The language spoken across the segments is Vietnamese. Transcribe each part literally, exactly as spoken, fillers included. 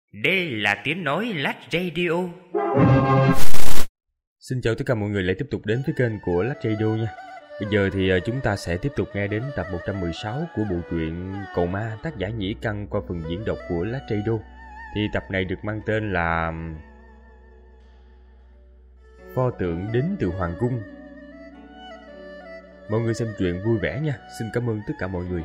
Đây là tiếng nói Lách Radio. Xin chào tất cả mọi người lại tiếp tục đến với kênh của Lách Radio nha. Bây giờ thì chúng ta sẽ tiếp tục nghe đến tập một trăm mười sáu của bộ truyện Cầu Ma, tác giả Nhĩ Căn qua phần diễn đọc của Lách Radio. Thì tập này được mang tên là Pho tượng đến từ Hoàng Cung. Mọi người xem truyện vui vẻ nha. Xin cảm ơn tất cả mọi người.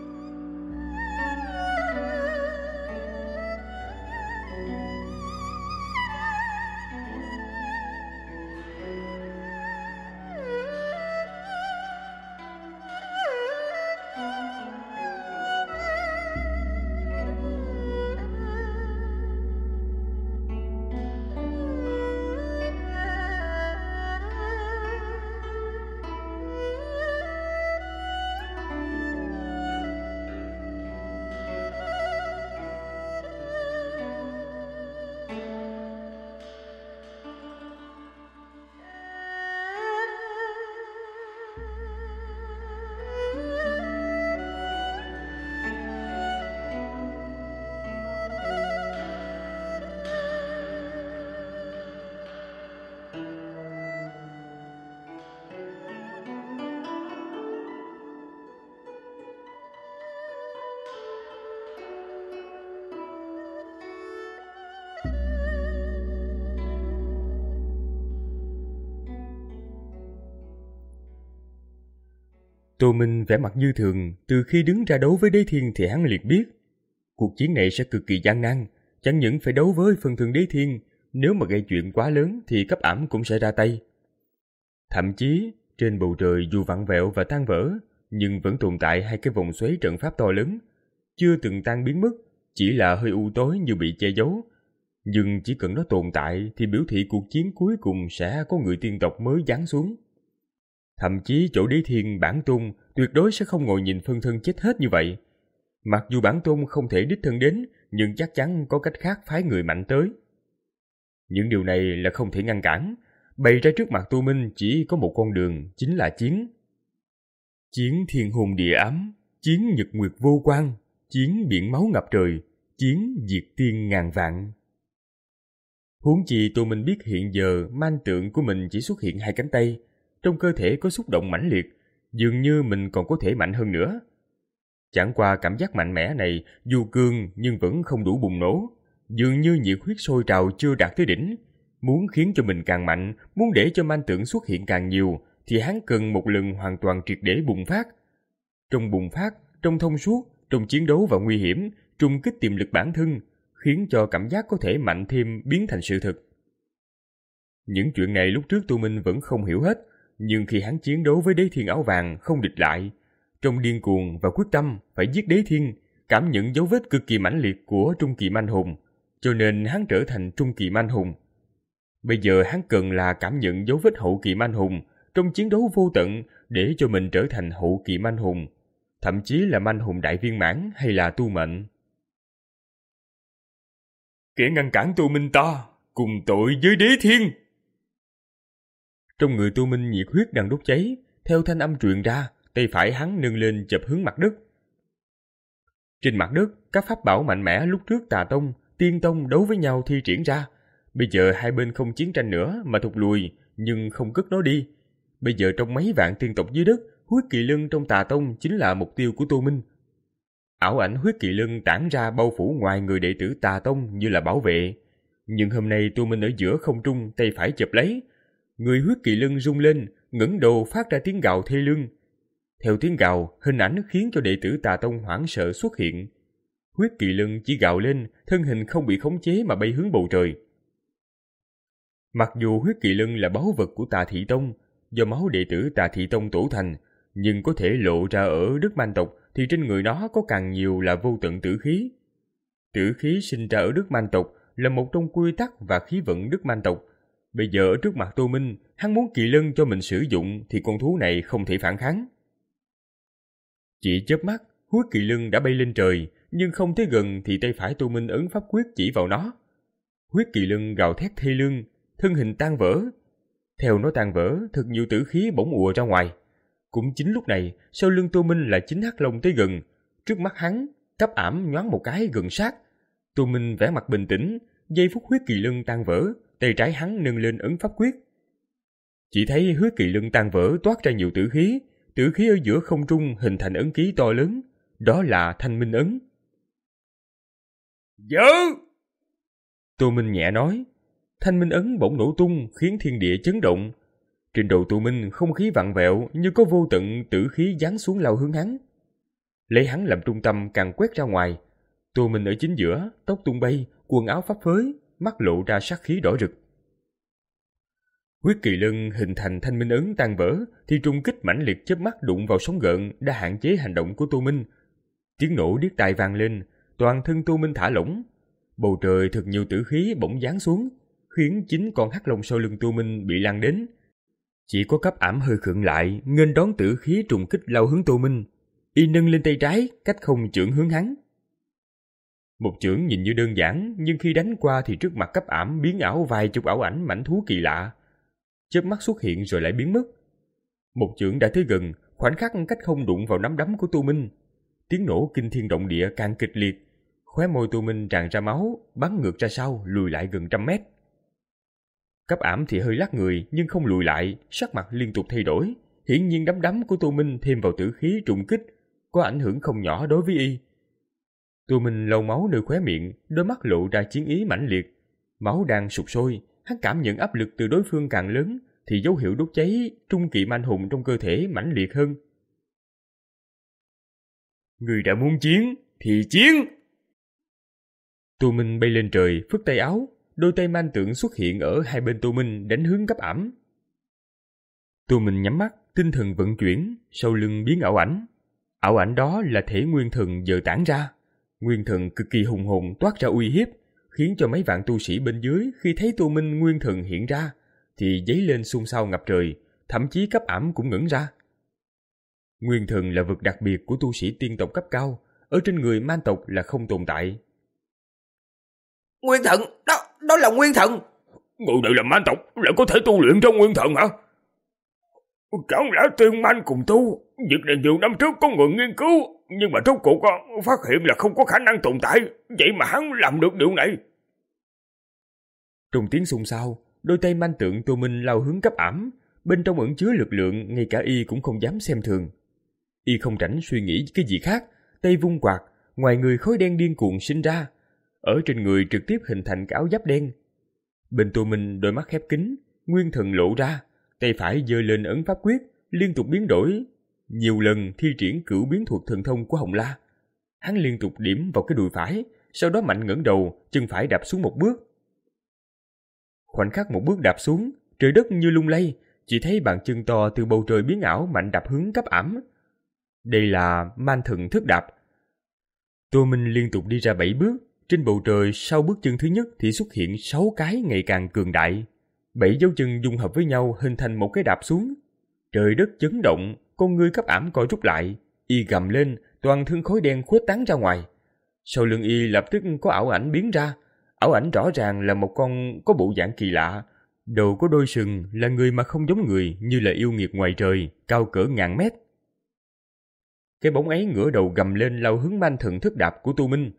Tô Minh vẻ mặt như thường, từ khi đứng ra đấu với Đế Thiên thì hắn liền biết cuộc chiến này sẽ cực kỳ gian nan, chẳng những phải đấu với phân thân Đế Thiên, nếu mà gây chuyện quá lớn thì cấp ảm cũng sẽ ra tay. Thậm chí trên bầu trời dù vặn vẹo và tan vỡ, nhưng vẫn tồn tại hai cái vòng xoáy trận pháp to lớn, chưa từng tan biến mất, chỉ là hơi u tối như bị che giấu. Nhưng chỉ cần nó tồn tại thì biểu thị cuộc chiến cuối cùng sẽ có người tiên tộc mới giáng xuống. Thậm chí chỗ Đế Thiên bản tôn tuyệt đối sẽ không ngồi nhìn phân thân chết hết như vậy. Mặc dù bản tôn không thể đích thân đến, nhưng chắc chắn có cách khác phái người mạnh tới. Những điều này là không thể ngăn cản, bày ra trước mặt Tô Minh chỉ có một con đường, chính là chiến. Chiến thiên hồn địa ám, chiến nhật nguyệt vô quang, chiến biển máu ngập trời, chiến diệt tiên ngàn vạn. Huống chi Tô Minh biết hiện giờ man tượng của mình chỉ xuất hiện hai cánh tay, trong cơ thể có xúc động mãnh liệt, dường như mình còn có thể mạnh hơn nữa. Chẳng qua cảm giác mạnh mẽ này dù cường nhưng vẫn không đủ bùng nổ, dường như nhiệt huyết sôi trào chưa đạt tới đỉnh. Muốn khiến cho mình càng mạnh, muốn để cho man tượng xuất hiện càng nhiều, thì hắn cần một lần hoàn toàn triệt để bùng phát. Trong bùng phát, trong thông suốt, trong chiến đấu và nguy hiểm, trùng kích tiềm lực bản thân, khiến cho cảm giác có thể mạnh thêm biến thành sự thực. Những chuyện này lúc trước Tô Minh vẫn không hiểu hết, nhưng khi hắn chiến đấu với Đế Thiên áo vàng không địch lại, trong điên cuồng và quyết tâm phải giết Đế Thiên, cảm nhận dấu vết cực kỳ mãnh liệt của trung kỳ manh hùng, cho nên hắn trở thành trung kỳ manh hùng. Bây giờ hắn cần là cảm nhận dấu vết hậu kỳ manh hùng trong chiến đấu vô tận để cho mình trở thành hậu kỳ manh hùng, thậm chí là manh hùng đại viên mãn hay là tu mệnh. Kẻ ngăn cản Tô Minh ta, cùng tội với Đế Thiên. Trong người Tô Minh nhiệt huyết đang đốt cháy, theo thanh âm truyền ra, tay phải hắn nâng lên chập hướng mặt đất. Trên mặt đất, các pháp bảo mạnh mẽ lúc trước Tà Tông, Tiên Tông đấu với nhau thi triển ra. Bây giờ hai bên không chiến tranh nữa mà thụt lùi, nhưng không cất nó đi. Bây giờ trong mấy vạn tiên tộc dưới đất, huyết kỳ lân trong Tà Tông chính là mục tiêu của Tô Minh. Ảo ảnh huyết kỳ lân tản ra bao phủ ngoài người đệ tử Tà Tông như là bảo vệ. Nhưng hôm nay Tô Minh ở giữa không trung, tay phải chụp lấy. Người huyết kỳ lân rung lên, ngẩng đầu phát ra tiếng gào thê lương. Theo tiếng gào, hình ảnh khiến cho đệ tử Tà Tông hoảng sợ xuất hiện. Huyết kỳ lân chỉ gào lên, thân hình không bị khống chế mà bay hướng bầu trời. Mặc dù huyết kỳ lân là báu vật của Tà Thị Tông, do máu đệ tử Tà Thị Tông tổ thành, nhưng có thể lộ ra ở Đức Man tộc thì trên người nó có càng nhiều là vô tận tử khí. Tử khí sinh ra ở Đức Man tộc là một trong quy tắc và khí vận Đức Man tộc. Bây giờ ở trước mặt Tô Minh, hắn muốn kỳ lân cho mình sử dụng thì con thú này không thể phản kháng. Chỉ chớp mắt, huyết kỳ lân đã bay lên trời, nhưng không tới gần thì tay phải Tô Minh ấn pháp quyết chỉ vào nó. Huyết kỳ lân gào thét thê lương, thân hình tan vỡ. Theo nó tan vỡ, thật nhiều tử khí bỗng ùa ra ngoài. Cũng chính lúc này, sau lưng Tô Minh là chính Hắc Long tới gần. Trước mắt hắn, cấp ảm nhoáng một cái gần sát. Tô Minh vẻ mặt bình tĩnh, giây phút huyết kỳ lân tan vỡ, tay trái hắn nâng lên ấn pháp quyết. Chỉ thấy huyết kỳ lân tan vỡ toát ra nhiều tử khí, tử khí ở giữa không trung hình thành ấn ký to lớn, đó là Thanh Minh ấn. Giữ! Tô Minh nhẹ nói. Thanh Minh ấn bỗng nổ tung khiến thiên địa chấn động. Trên đầu Tô Minh không khí vặn vẹo như có vô tận tử khí giáng xuống lao hướng hắn. Lấy hắn làm trung tâm càng quét ra ngoài. Tô Minh ở chính giữa, tóc tung bay, quần áo phấp phới, mắt lộ ra sát khí đỏ rực. Huyết kỳ lân hình thành Thanh Minh ấn tan vỡ thì trung kích mãnh liệt chớp mắt đụng vào sóng gợn đã hạn chế hành động của Tô Minh. Tiếng nổ điếc tai vang lên, toàn thân Tô Minh thả lỏng. Bầu trời thật nhiều tử khí bỗng giáng xuống, khiến chính con hắc long sau lưng Tô Minh bị lan đến. Chỉ có cấp ảm hơi khựng lại, nghênh đón tử khí trùng kích lao hướng Tô Minh. Y nâng lên tay trái, cách không chưởng hướng hắn. Một chưởng nhìn như đơn giản, nhưng khi đánh qua thì trước mặt cấp ảm biến ảo vài chục ảo ảnh mãnh thú kỳ lạ. Chớp mắt xuất hiện rồi lại biến mất. Một chưởng đã tới gần, khoảnh khắc cách không đụng vào nắm đấm của Tô Minh. Tiếng nổ kinh thiên động địa càng kịch liệt. Khóe môi Tô Minh tràn ra máu, bắn ngược ra sau, lùi lại gần trăm mét. Cấp ảm thì hơi lắc người nhưng không lùi lại, sắc mặt liên tục thay đổi. Hiển nhiên đấm đấm của Tô Minh thêm vào tử khí trùng kích, có ảnh hưởng không nhỏ đối với y. Tô Minh lau máu nơi khóe miệng, đôi mắt lộ ra chiến ý mãnh liệt. Máu đang sụp sôi, hắn cảm nhận áp lực từ đối phương càng lớn, thì dấu hiệu đốt cháy trung kỳ anh hùng trong cơ thể mãnh liệt hơn. Người đã muốn chiến, thì chiến! Tô Minh bay lên trời, phất tay áo, đôi tay man tượng xuất hiện ở hai bên Tô Minh đánh hướng cấp ảm. Tô Minh nhắm mắt, tinh thần vận chuyển, sau lưng biến ảo ảnh. Ảo ảnh đó là thể nguyên thần giờ tản ra. Nguyên thần cực kỳ hùng hồn toát ra uy hiếp, khiến cho mấy vạn tu sĩ bên dưới khi thấy Tô Minh nguyên thần hiện ra thì dấy lên xôn xao ngập trời, thậm chí cấp ảm cũng ngẩn ra. Nguyên thần là vật đặc biệt của tu sĩ tiên tộc cấp cao, ở trên người man tộc là không tồn tại. Nguyên thần, đó, đó là nguyên thần. Người đây là man tộc, lại có thể tu luyện trong nguyên thần hả? Chẳng lẽ tiên man cùng tu? Việc này nhiều năm trước có người nghiên cứu, nhưng mà rốt cuộc phát hiện là không có khả năng tồn tại, vậy mà hắn làm được điều này. Trong tiếng xôn xao, đôi tay man tượng Tô Minh lao hướng cấp ảm, bên trong ẩn chứa lực lượng ngay cả y cũng không dám xem thường. Y không rảnh suy nghĩ cái gì khác, tay vung quạt, ngoài người khói đen điên cuồng sinh ra, ở trên người trực tiếp hình thành cái áo giáp đen. Bên Tô Minh đôi mắt khép kín, nguyên thần lộ ra, tay phải giơ lên ấn pháp quyết, liên tục biến đổi, nhiều lần thi triển cửu biến thuật thần thông của Hồng La. Hắn liên tục điểm vào cái đùi phải, sau đó mạnh ngẩng đầu, chân phải đạp xuống một bước. Khoảnh khắc một bước đạp xuống, trời đất như lung lay, chỉ thấy bàn chân to từ bầu trời biến ảo mạnh đạp hướng cấp ảm. Đây là man thần thức đạp. Tô Minh liên tục đi ra bảy bước, trên bầu trời sau bước chân thứ nhất thì xuất hiện sáu cái ngày càng cường đại. Bảy dấu chân dung hợp với nhau hình thành một cái đạp xuống. Trời đất chấn động, con ngươi cấp ảm co rút lại, y gầm lên, toàn thân khói đen khuếch tán ra ngoài. Sau lưng y lập tức có ảo ảnh biến ra. Ảo ảnh rõ ràng là một con có bộ dạng kỳ lạ, đầu có đôi sừng, là người mà không giống người, như là yêu nghiệt ngoài trời, cao cỡ ngàn mét. Cái bóng ấy ngửa đầu gầm lên lao hướng man thần thức đạp của Tô Minh.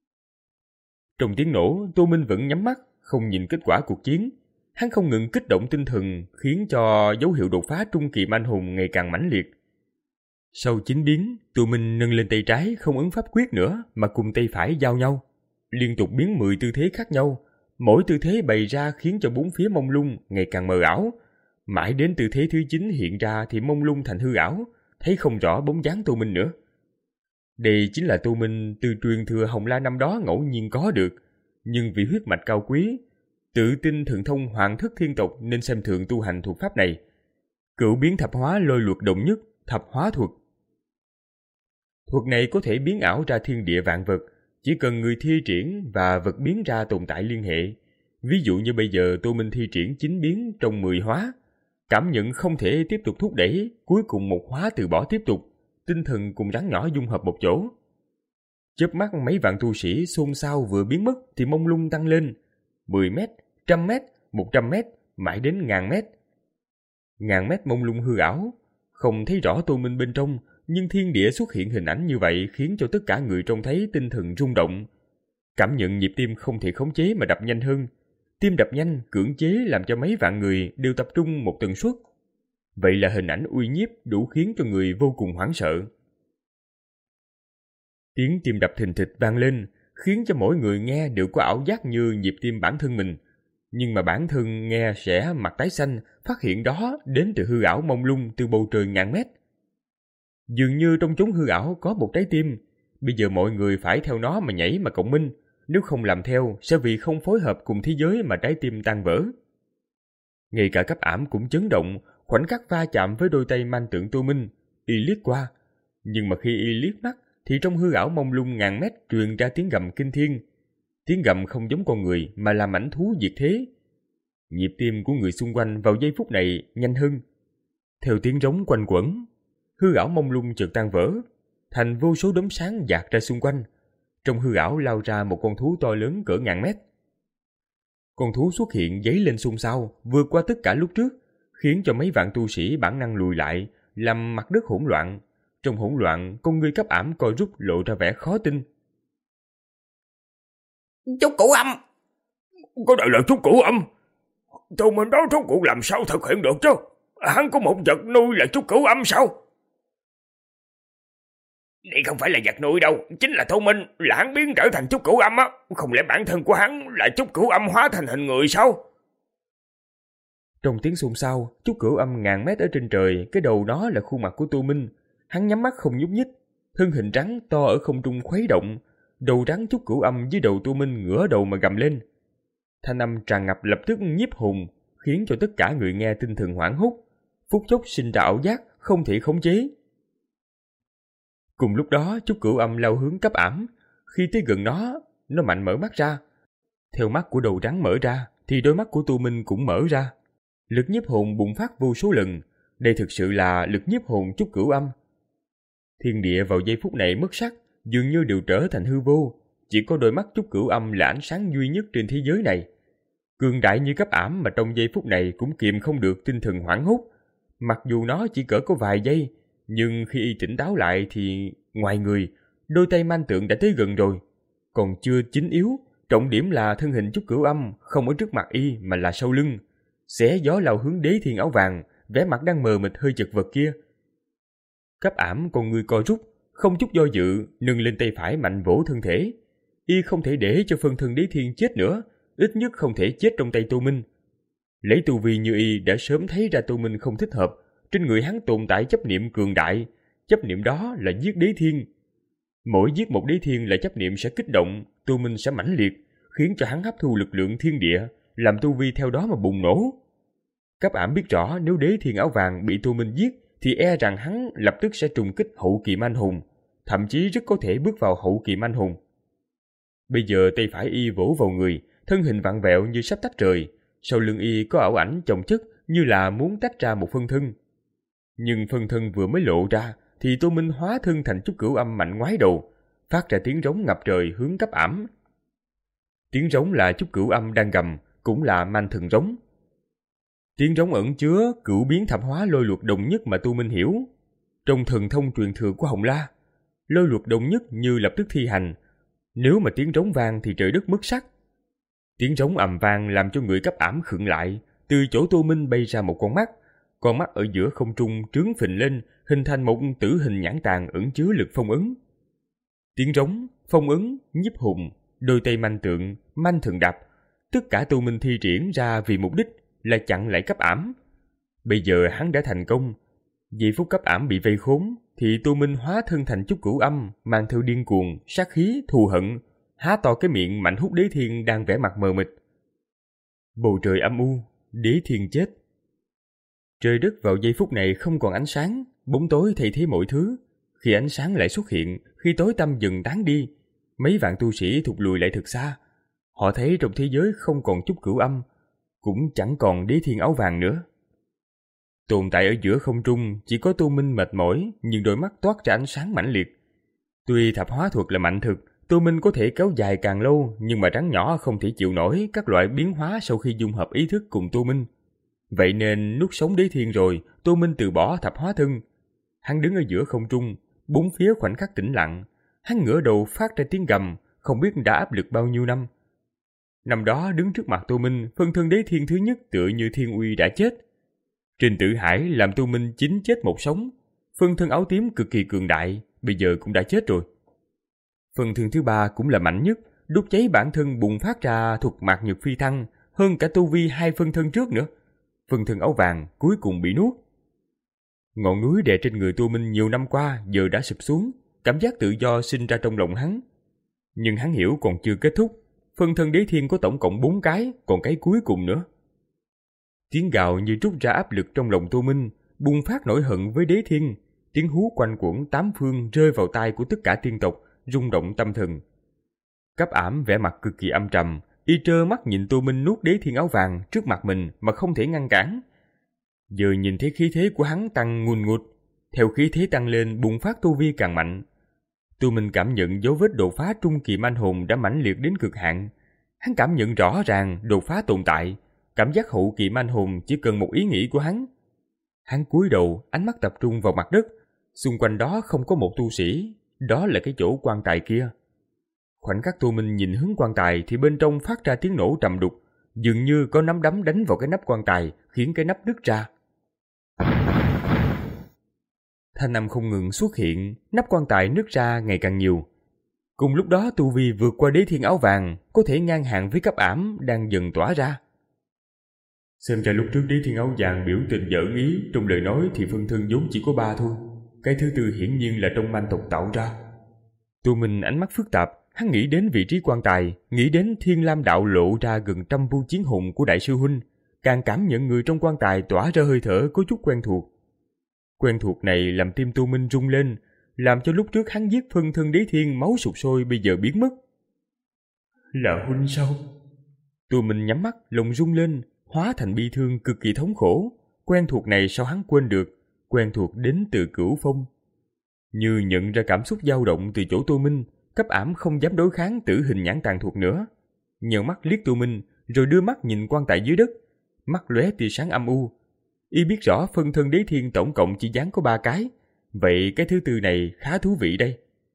Trong tiếng nổ, Tô Minh vẫn nhắm mắt, không nhìn kết quả cuộc chiến. Hắn không ngừng kích động tinh thần, khiến cho dấu hiệu đột phá trung kỳ anh hùng ngày càng mãnh liệt. Sau chín biến, Tô Minh nâng lên tay trái không ấn pháp quyết nữa mà cùng tay phải giao nhau, liên tục biến mười tư thế khác nhau. Mỗi tư thế bày ra khiến cho bốn phía mông lung ngày càng mờ ảo. Mãi đến tư thế thứ chín hiện ra thì mông lung thành hư ảo, thấy không rõ bóng dáng Tô Minh nữa. Đây chính là Tô Minh từ truyền thừa Hồng La năm đó ngẫu nhiên có được, nhưng vì huyết mạch cao quý, tự tin thần thông hoàng thất thiên tộc nên xem thường tu hành thuật pháp này. Cửu biến thập hóa lôi luật đồng nhất, thập hóa thuật. Thuật này có thể biến ảo ra thiên địa vạn vật, chỉ cần người thi triển và vật biến ra tồn tại liên hệ. Ví dụ như bây giờ Tô Minh thi triển chín biến trong mười hóa, cảm nhận không thể tiếp tục thúc đẩy, cuối cùng một hóa từ bỏ tiếp tục, tinh thần cùng rắn nhỏ dung hợp một chỗ. Chớp mắt mấy vạn tu sĩ xôn xao vừa biến mất thì mông lung tăng lên, mười mét, trăm mét, một trăm mét, mãi đến ngàn mét. Ngàn mét mông lung hư ảo, không thấy rõ Tô Minh bên trong, nhưng thiên địa xuất hiện hình ảnh như vậy khiến cho tất cả người trông thấy tinh thần rung động. cảm nhận nhịp tim không thể khống chế mà đập nhanh hơn. Tim đập nhanh cưỡng chế làm cho mấy vạn người đều tập trung một tần suất. Vậy là hình ảnh uy nhiếp đủ khiến cho người vô cùng hoảng sợ. Tiếng tim đập thình thịch vang lên, khiến cho mỗi người nghe đều có ảo giác như nhịp tim bản thân mình. Nhưng mà bản thân nghe sẽ mặt tái xanh, phát hiện đó đến từ hư ảo mông lung từ bầu trời ngàn mét. Dường như trong chốn hư ảo có một trái tim, bây giờ mọi người phải theo nó mà nhảy mà cộng minh, nếu không làm theo sẽ vì không phối hợp cùng thế giới mà trái tim tan vỡ. Ngay cả cấp ảm cũng chấn động, khoảnh khắc va chạm với đôi tay man tượng Tô Minh, y liếc qua. Nhưng mà khi y liếc mắt, thì trong hư ảo mông lung ngàn mét truyền ra tiếng gầm kinh thiên. Tiếng gầm không giống con người mà là mãnh thú diệt thế. Nhịp tim của người xung quanh vào giây phút này nhanh hơn. Theo tiếng rống quanh quẩn, hư ảo mông lung chợt tan vỡ, thành vô số đốm sáng dạt ra xung quanh. Trong hư ảo lao ra một con thú to lớn cỡ ngàn mét. Con thú xuất hiện giấy lên xung xao, vượt qua tất cả lúc trước, khiến cho mấy vạn tu sĩ bản năng lùi lại, làm mặt đất hỗn loạn. Trong hỗn loạn, con người cấp ảm co rút lộ ra vẻ khó tin. Chú Cửu Âm! Có đại là chú Cửu Âm? Tô Minh đó rốt cuộc làm sao thực hiện được chứ? Hắn có một vật nuôi là chú Cửu Âm sao? Đây không phải là vật nuôi đâu, chính là Tô Minh, là hắn biến trở thành chú Cửu Âm á. Không lẽ bản thân của hắn là chú Cửu Âm hóa thành hình người sao? Trong tiếng xôn xao, chú Cửu Âm ngàn mét ở trên trời, cái đầu đó là khuôn mặt của Tô Minh. Hắn nhắm mắt không nhúc nhích, thân hình rắn to ở không trung khuấy động, đầu rắn chú Cửu Âm dưới đầu Tô Minh ngửa đầu mà gầm lên. Thanh âm tràn ngập lập tức nhiếp hồn, khiến cho tất cả người nghe tinh thần hoảng hốt, phút chốc sinh ra ảo giác không thể khống chế. Cùng lúc đó, chú Cửu Âm lao hướng cấp ảm, khi tới gần nó, nó mạnh mở mắt ra. Theo mắt của đầu rắn mở ra, thì đôi mắt của Tô Minh cũng mở ra. Lực nhiếp hồn bùng phát vô số lần, đây thực sự là lực nhiếp hồn chú Cửu Âm. Thiên địa vào giây phút này mất sắc, dường như đều trở thành hư vô, chỉ có đôi mắt chú Cửu Âm là ánh sáng duy nhất trên thế giới này. Cường đại như cấp ảm mà trong giây phút này cũng kiềm không được tinh thần hoảng hốt. Mặc dù nó chỉ cỡ có vài giây, nhưng khi y tỉnh táo lại thì ngoài người, đôi tay man tượng đã tới gần rồi. Còn chưa chín yếu, trọng điểm là thân hình chú Cửu Âm không ở trước mặt y mà là sau lưng. Xé gió lao hướng đế thiên áo vàng, vẻ mặt đang mờ mịt hơi chật vật kia. Cấp ảm con người co rút, không chút do dự, nâng lên tay phải mạnh vỗ thân thể. Y không thể để cho phân thân đế thiên chết nữa, ít nhất không thể chết trong tay Tô Minh. Lấy tu vi như y đã sớm thấy ra Tô Minh không thích hợp, trên người hắn tồn tại chấp niệm cường đại, chấp niệm đó là giết đế thiên. Mỗi giết một đế thiên là chấp niệm sẽ kích động, Tô Minh sẽ mãnh liệt, khiến cho hắn hấp thu lực lượng thiên địa, làm tu vi theo đó mà bùng nổ. Cấp ảm biết rõ nếu đế thiên áo vàng bị Tô Minh giết, thì e rằng hắn lập tức sẽ trùng kích hậu kỳ manh hùng, thậm chí rất có thể bước vào hậu kỳ manh hùng. Bây giờ tay phải y vỗ vào người, thân hình vặn vẹo như sắp tách rời, sau lưng y có ảo ảnh chồng chất như là muốn tách ra một phân thân. Nhưng phân thân vừa mới lộ ra, thì Tô Minh hóa thân thành chú Cửu Âm mạnh ngoái đầu, phát ra tiếng rống ngập trời hướng cấp ảm. Tiếng rống là chú Cửu Âm đang gầm, cũng là man thần rống. Tiếng rống ẩn chứa cửu biến thập hóa lôi luật đồng nhất mà Tô Minh hiểu. Trong thần thông truyền thừa của Hồng La, lôi luật đồng nhất như lập tức thi hành. Nếu mà tiếng rống vang thì trời đất mất sắc. Tiếng rống ầm vang làm cho người cấp ảm khựng lại, từ chỗ Tô Minh bay ra một con mắt. Con mắt ở giữa không trung trướng phình lên, hình thành một tử hình nhãn tàn ẩn chứa lực phong ấn. Tiếng rống, phong ấn, nhiếp hồn, đôi tay manh tượng, manh thần đạp, tất cả Tô Minh thi triển ra vì mục đích là chặn lại cấp ảm. Bây giờ hắn đã thành công. Giây phút cấp ảm bị vây khốn, thì Tô Minh hóa thân thành chú Cửu Âm, mang theo điên cuồng, sát khí, thù hận, há to cái miệng mạnh hút đế thiên đang vẻ mặt mờ mịt. Bầu trời âm u, đế thiên chết. Trời đất vào giây phút này không còn ánh sáng, bóng tối thay thế mọi thứ. Khi ánh sáng lại xuất hiện, khi tối tăm dần tán đi, mấy vạn tu sĩ thụt lùi lại thật xa. Họ thấy trong thế giới không còn chút Cửu Âm, cũng chẳng còn đế thiên áo vàng nữa. Tồn tại ở giữa không trung chỉ có Tô Minh mệt mỏi, nhưng đôi mắt toát ra ánh sáng mãnh liệt. Tuy thập hóa thuật là mạnh thực, Tô Minh có thể kéo dài càng lâu, nhưng mà rắn nhỏ không thể chịu nổi các loại biến hóa sau khi dung hợp ý thức cùng Tô Minh. Vậy nên nuốt sống đế thiên rồi, Tô Minh từ bỏ thập hóa thân. Hắn đứng ở giữa không trung, bốn phía khoảnh khắc tĩnh lặng. Hắn ngửa đầu phát ra tiếng gầm, không biết đã áp lực bao nhiêu năm. Năm đó đứng trước mặt Tô Minh, phân thân đế thiên thứ nhất tựa như thiên uy đã chết. Trình Tử Hải làm Tô Minh chín chết một sống. Phân thân áo tím cực kỳ cường đại, bây giờ cũng đã chết rồi. Phân thân thứ ba cũng là mạnh nhất, đốt cháy bản thân bùng phát ra thuật mạt nhật phi thăng, hơn cả tu vi hai phân thân trước nữa. Phân thân áo vàng cuối cùng bị nuốt. Ngọn núi đè trên người Tô Minh nhiều năm qua giờ đã sụp xuống, cảm giác tự do sinh ra trong lòng hắn. Nhưng hắn hiểu còn chưa kết thúc, phân thân đế thiên có tổng cộng bốn cái, còn cái cuối cùng nữa. Tiếng gào như trút ra áp lực trong lòng Tô Minh, bùng phát nỗi hận với đế thiên. Tiếng hú quanh quẩn tám phương rơi vào tai của tất cả tiên tộc, rung động tâm thần. Cấp Ảm vẻ mặt cực kỳ âm trầm, y trơ mắt nhìn Tô Minh nuốt đế thiên áo vàng trước mặt mình mà không thể ngăn cản. Giờ nhìn thấy khí thế của hắn tăng ngùn ngụt, theo khí thế tăng lên bùng phát tu vi càng mạnh. Tô Minh cảm nhận dấu vết đột phá trung kỳ manh hồn đã mãnh liệt đến cực hạn. Hắn cảm nhận rõ ràng đột phá tồn tại, cảm giác hậu kỳ manh hồn chỉ cần một ý nghĩ của hắn. Hắn cúi đầu, ánh mắt tập trung vào mặt đất, xung quanh đó không có một tu sĩ, đó là cái chỗ quan tài kia. Khoảnh khắc Tô Minh nhìn hướng quan tài thì bên trong phát ra tiếng nổ trầm đục, dường như có nắm đấm đánh vào cái nắp quan tài, khiến cái nắp nứt ra. Thanh âm không ngừng xuất hiện, nắp quan tài nứt ra ngày càng nhiều. Cùng lúc đó tu vi vượt qua đế thiên áo vàng, có thể ngang hàng với Cấp Ảm đang dần tỏa ra. Xem ra lúc trước đế thiên áo vàng biểu tình giỡn ý, trong lời nói thì phân thân vốn chỉ có ba thôi. Cái thứ tư hiển nhiên là trong manh tộc tạo ra. Tô Minh ánh mắt phức tạp, hắn nghĩ đến vị trí quan tài, nghĩ đến Thiên Lam đạo lộ ra gần trăm vu chiến hùng của đại sư huynh, càng cảm nhận người trong quan tài tỏa ra hơi thở có chút quen thuộc. Quen thuộc này làm tim Tô Minh rung lên, làm cho lúc trước hắn giết phân thân đế thiên máu sụp sôi bây giờ biến mất. Là huynh sao? Tô Minh nhắm mắt, lòng rung lên, hóa thành bi thương cực kỳ thống khổ. Quen thuộc này sao hắn quên được, quen thuộc đến từ Cửu Phong. Như nhận ra cảm xúc dao động từ chỗ Tô Minh, Cấp Ảm không dám đối kháng tử hình nhãn tàn thuộc nữa. Nhờ mắt liếc Tô Minh, rồi đưa mắt nhìn quan tài dưới đất, mắt lóe tia sáng âm u. Y biết rõ phân thân đế thiên tổng cộng chỉ dán có ba cái, vậy cái thứ tư này khá thú vị đây.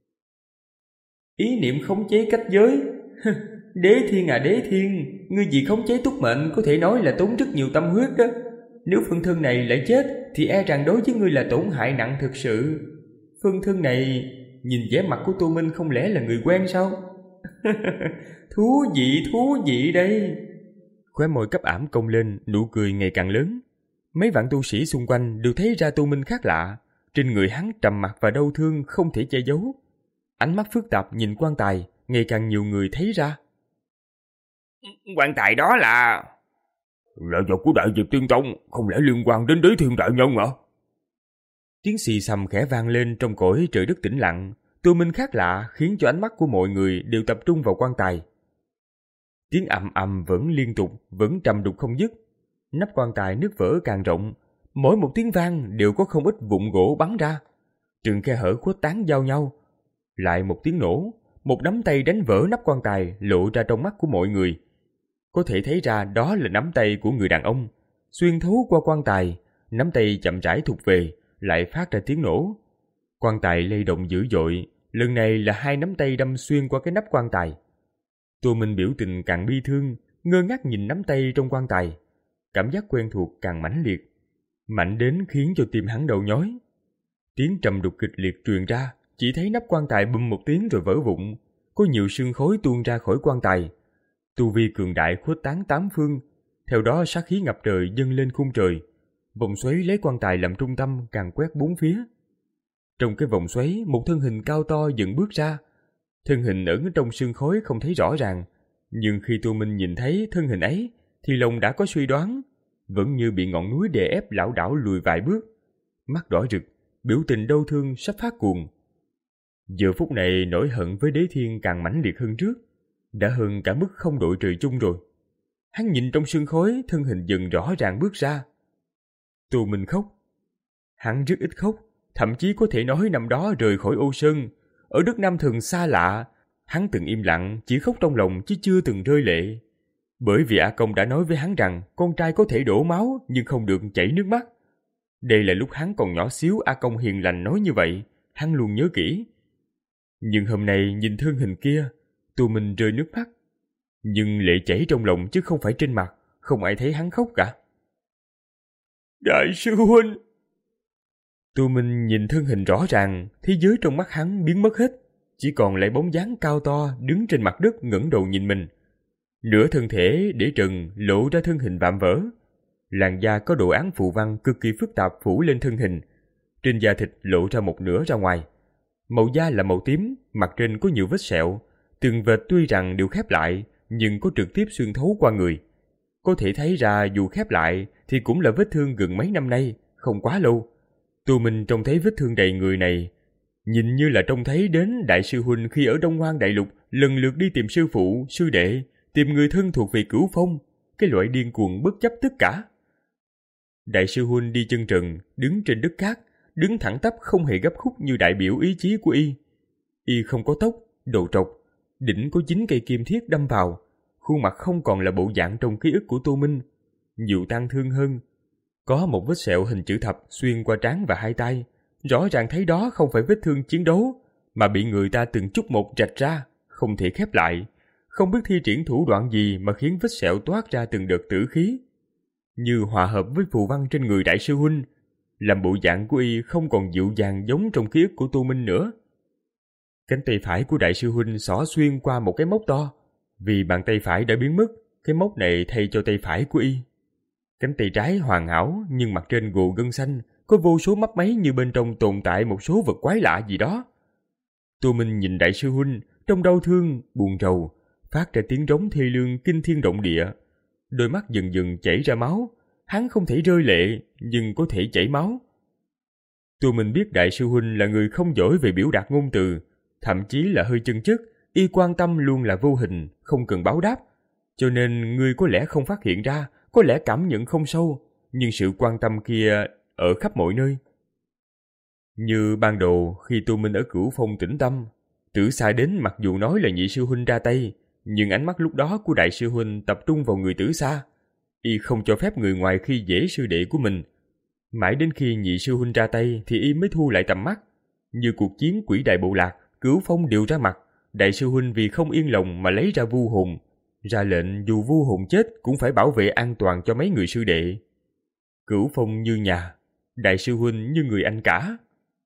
Ý niệm khống chế cách giới. Đế thiên à đế thiên, ngươi vì khống chế túc mệnh có thể nói là tốn rất nhiều tâm huyết đó. Nếu phân thân này lại chết thì e rằng đối với ngươi là tổn hại nặng thực sự. Phân thân này, nhìn vẻ mặt của Tô Minh không lẽ là người quen sao? Thú vị, thú vị đây. Khóe môi Cấp Ảm cong lên, nụ cười ngày càng lớn. Mấy vạn tu sĩ xung quanh đều thấy ra Tô Minh khác lạ, trên người hắn trầm mặc và đau thương không thể che giấu. Ánh mắt phức tạp nhìn quan tài, ngày càng nhiều người thấy ra. Quan tài đó là... Là vật của Đại Diệp Tiên Tông, không lẽ liên quan đến Đế Thiên đại nhân hả? Tiếng xì xầm khẽ vang lên trong cõi trời đất tĩnh lặng. Tô Minh khác lạ khiến cho ánh mắt của mọi người đều tập trung vào quan tài. Tiếng ầm ầm vẫn liên tục, vẫn trầm đục không dứt. Nắp quan tài nứt vỡ càng rộng, mỗi một tiếng vang đều có không ít vụn gỗ bắn ra. Từng khe hở khuếch tán giao nhau. Lại một tiếng nổ, một nắm tay đánh vỡ nắp quan tài lộ ra trong mắt của mọi người. Có thể thấy ra đó là nắm tay của người đàn ông. Xuyên thấu qua quan tài, nắm tay chậm rãi thụt về, lại phát ra tiếng nổ. Quan tài lay động dữ dội, lần này là hai nắm tay đâm xuyên qua cái nắp quan tài. Tô Minh biểu tình càng bi thương, ngơ ngác nhìn nắm tay trong quan tài. Cảm giác quen thuộc càng mãnh liệt, mạnh đến khiến cho tim hắn đầu nhói. Tiếng trầm đục kịch liệt truyền ra, chỉ thấy nắp quan tài bùm một tiếng rồi vỡ vụn, có nhiều sương khói tuôn ra khỏi quan tài. Tu vi cường đại khuếch tán tám phương, theo đó sát khí ngập trời dâng lên khung trời. Vòng xoáy lấy quan tài làm trung tâm càng quét bốn phía. Trong cái vòng xoáy, một thân hình cao to dần bước ra. Thân hình ẩn trong sương khói không thấy rõ ràng, nhưng khi Tô Minh nhìn thấy thân hình ấy thì lòng đã có suy đoán, vẫn như bị ngọn núi đè ép lảo đảo lùi vài bước. Mắt đỏ rực, biểu tình đau thương sắp phát cuồng. Giờ phút này nỗi hận với Đế Thiên càng mãnh liệt hơn trước, đã hơn cả mức không đội trời chung rồi. Hắn nhìn trong sương khói, thân hình dần rõ ràng bước ra. Tô Minh khóc. Hắn rất ít khóc, thậm chí có thể nói năm đó rời khỏi Ô Sơn, ở đất Nam Thần xa lạ, hắn từng im lặng, chỉ khóc trong lòng chứ chưa từng rơi lệ. Bởi vì A Công đã nói với hắn rằng con trai có thể đổ máu nhưng không được chảy nước mắt. Đây là lúc hắn còn nhỏ xíu A Công hiền lành nói như vậy, hắn luôn nhớ kỹ. Nhưng hôm nay nhìn thân hình kia, Tô Minh rơi nước mắt. Nhưng lệ chảy trong lòng chứ không phải trên mặt, không ai thấy hắn khóc cả. Đại sư huynh! Tô Minh nhìn thân hình rõ ràng, thế giới trong mắt hắn biến mất hết, chỉ còn lại bóng dáng cao to đứng trên mặt đất ngẩng đầu nhìn mình. Nửa thân thể để trần lộ ra thân hình vạm vỡ. Làn da có đồ án phù văn cực kỳ phức tạp phủ lên thân hình. Trên da thịt lộ ra một nửa ra ngoài. Màu da là màu tím, mặt trên có nhiều vết sẹo. Từng vệt tuy rằng đều khép lại, nhưng có trực tiếp xuyên thấu qua người. Có thể thấy ra dù khép lại thì cũng là vết thương gần mấy năm nay, không quá lâu. Tô Minh trông thấy vết thương đầy người này, nhìn như là trông thấy đến đại sư huynh khi ở Đông Hoang Đại Lục lần lượt đi tìm sư phụ, sư đệ, tìm người thân thuộc về Cửu Phong, cái loại điên cuồng bất chấp tất cả. Đại sư huynh đi chân trần, đứng trên đất cát, đứng thẳng tắp không hề gấp khúc như đại biểu ý chí của y. Y không có tóc, đầu trọc, đỉnh có chín cây kim thiết đâm vào, khuôn mặt không còn là bộ dạng trong ký ức của Tô Minh, nhiều tang thương hơn. Có một vết sẹo hình chữ thập xuyên qua trán và hai tay, rõ ràng thấy đó không phải vết thương chiến đấu, mà bị người ta từng chút một rạch ra, không thể khép lại. Không biết thi triển thủ đoạn gì mà khiến vết sẹo toát ra từng đợt tử khí, như hòa hợp với phù văn trên người đại sư huynh, làm bộ dạng của y không còn dịu dàng giống trong ký ức của Tô Minh nữa. Cánh tay phải của đại sư huynh xỏ xuyên qua một cái mốc to, vì bàn tay phải đã biến mất, cái mốc này thay cho tay phải của y. Cánh tay trái hoàn hảo nhưng mặt trên gồ gân xanh, có vô số mấp máy như bên trong tồn tại một số vật quái lạ gì đó. Tô Minh nhìn đại sư huynh trong đau thương, buồn rầu, phát ra tiếng rống thê lương kinh thiên động địa. Đôi mắt dần dần chảy ra máu, hắn không thể rơi lệ nhưng có thể chảy máu. Tô Minh biết đại sư huynh là người không giỏi về biểu đạt ngôn từ, thậm chí là hơi chân chất, y quan tâm luôn là vô hình, không cần báo đáp. Cho nên người có lẽ không phát hiện ra, có lẽ cảm nhận không sâu, nhưng sự quan tâm kia ở khắp mọi nơi. Như ban đầu khi Tô Minh ở Cửu Phong tĩnh tâm, Tử Sa đến mặc dù nói là nhị sư huynh ra tay, nhưng ánh mắt lúc đó của đại sư huynh tập trung vào người Tử Sa. Y không cho phép người ngoài khi dễ sư đệ của mình. Mãi đến khi nhị sư huynh ra tay thì y mới thu lại tầm mắt. Như cuộc chiến Quỷ Đại Bộ Lạc, Cửu Phong đều ra mặt, đại sư huynh vì không yên lòng mà lấy ra vu hồn, ra lệnh dù vu hồn chết cũng phải bảo vệ an toàn cho mấy người sư đệ. Cửu Phong như nhà, đại sư huynh như người anh cả.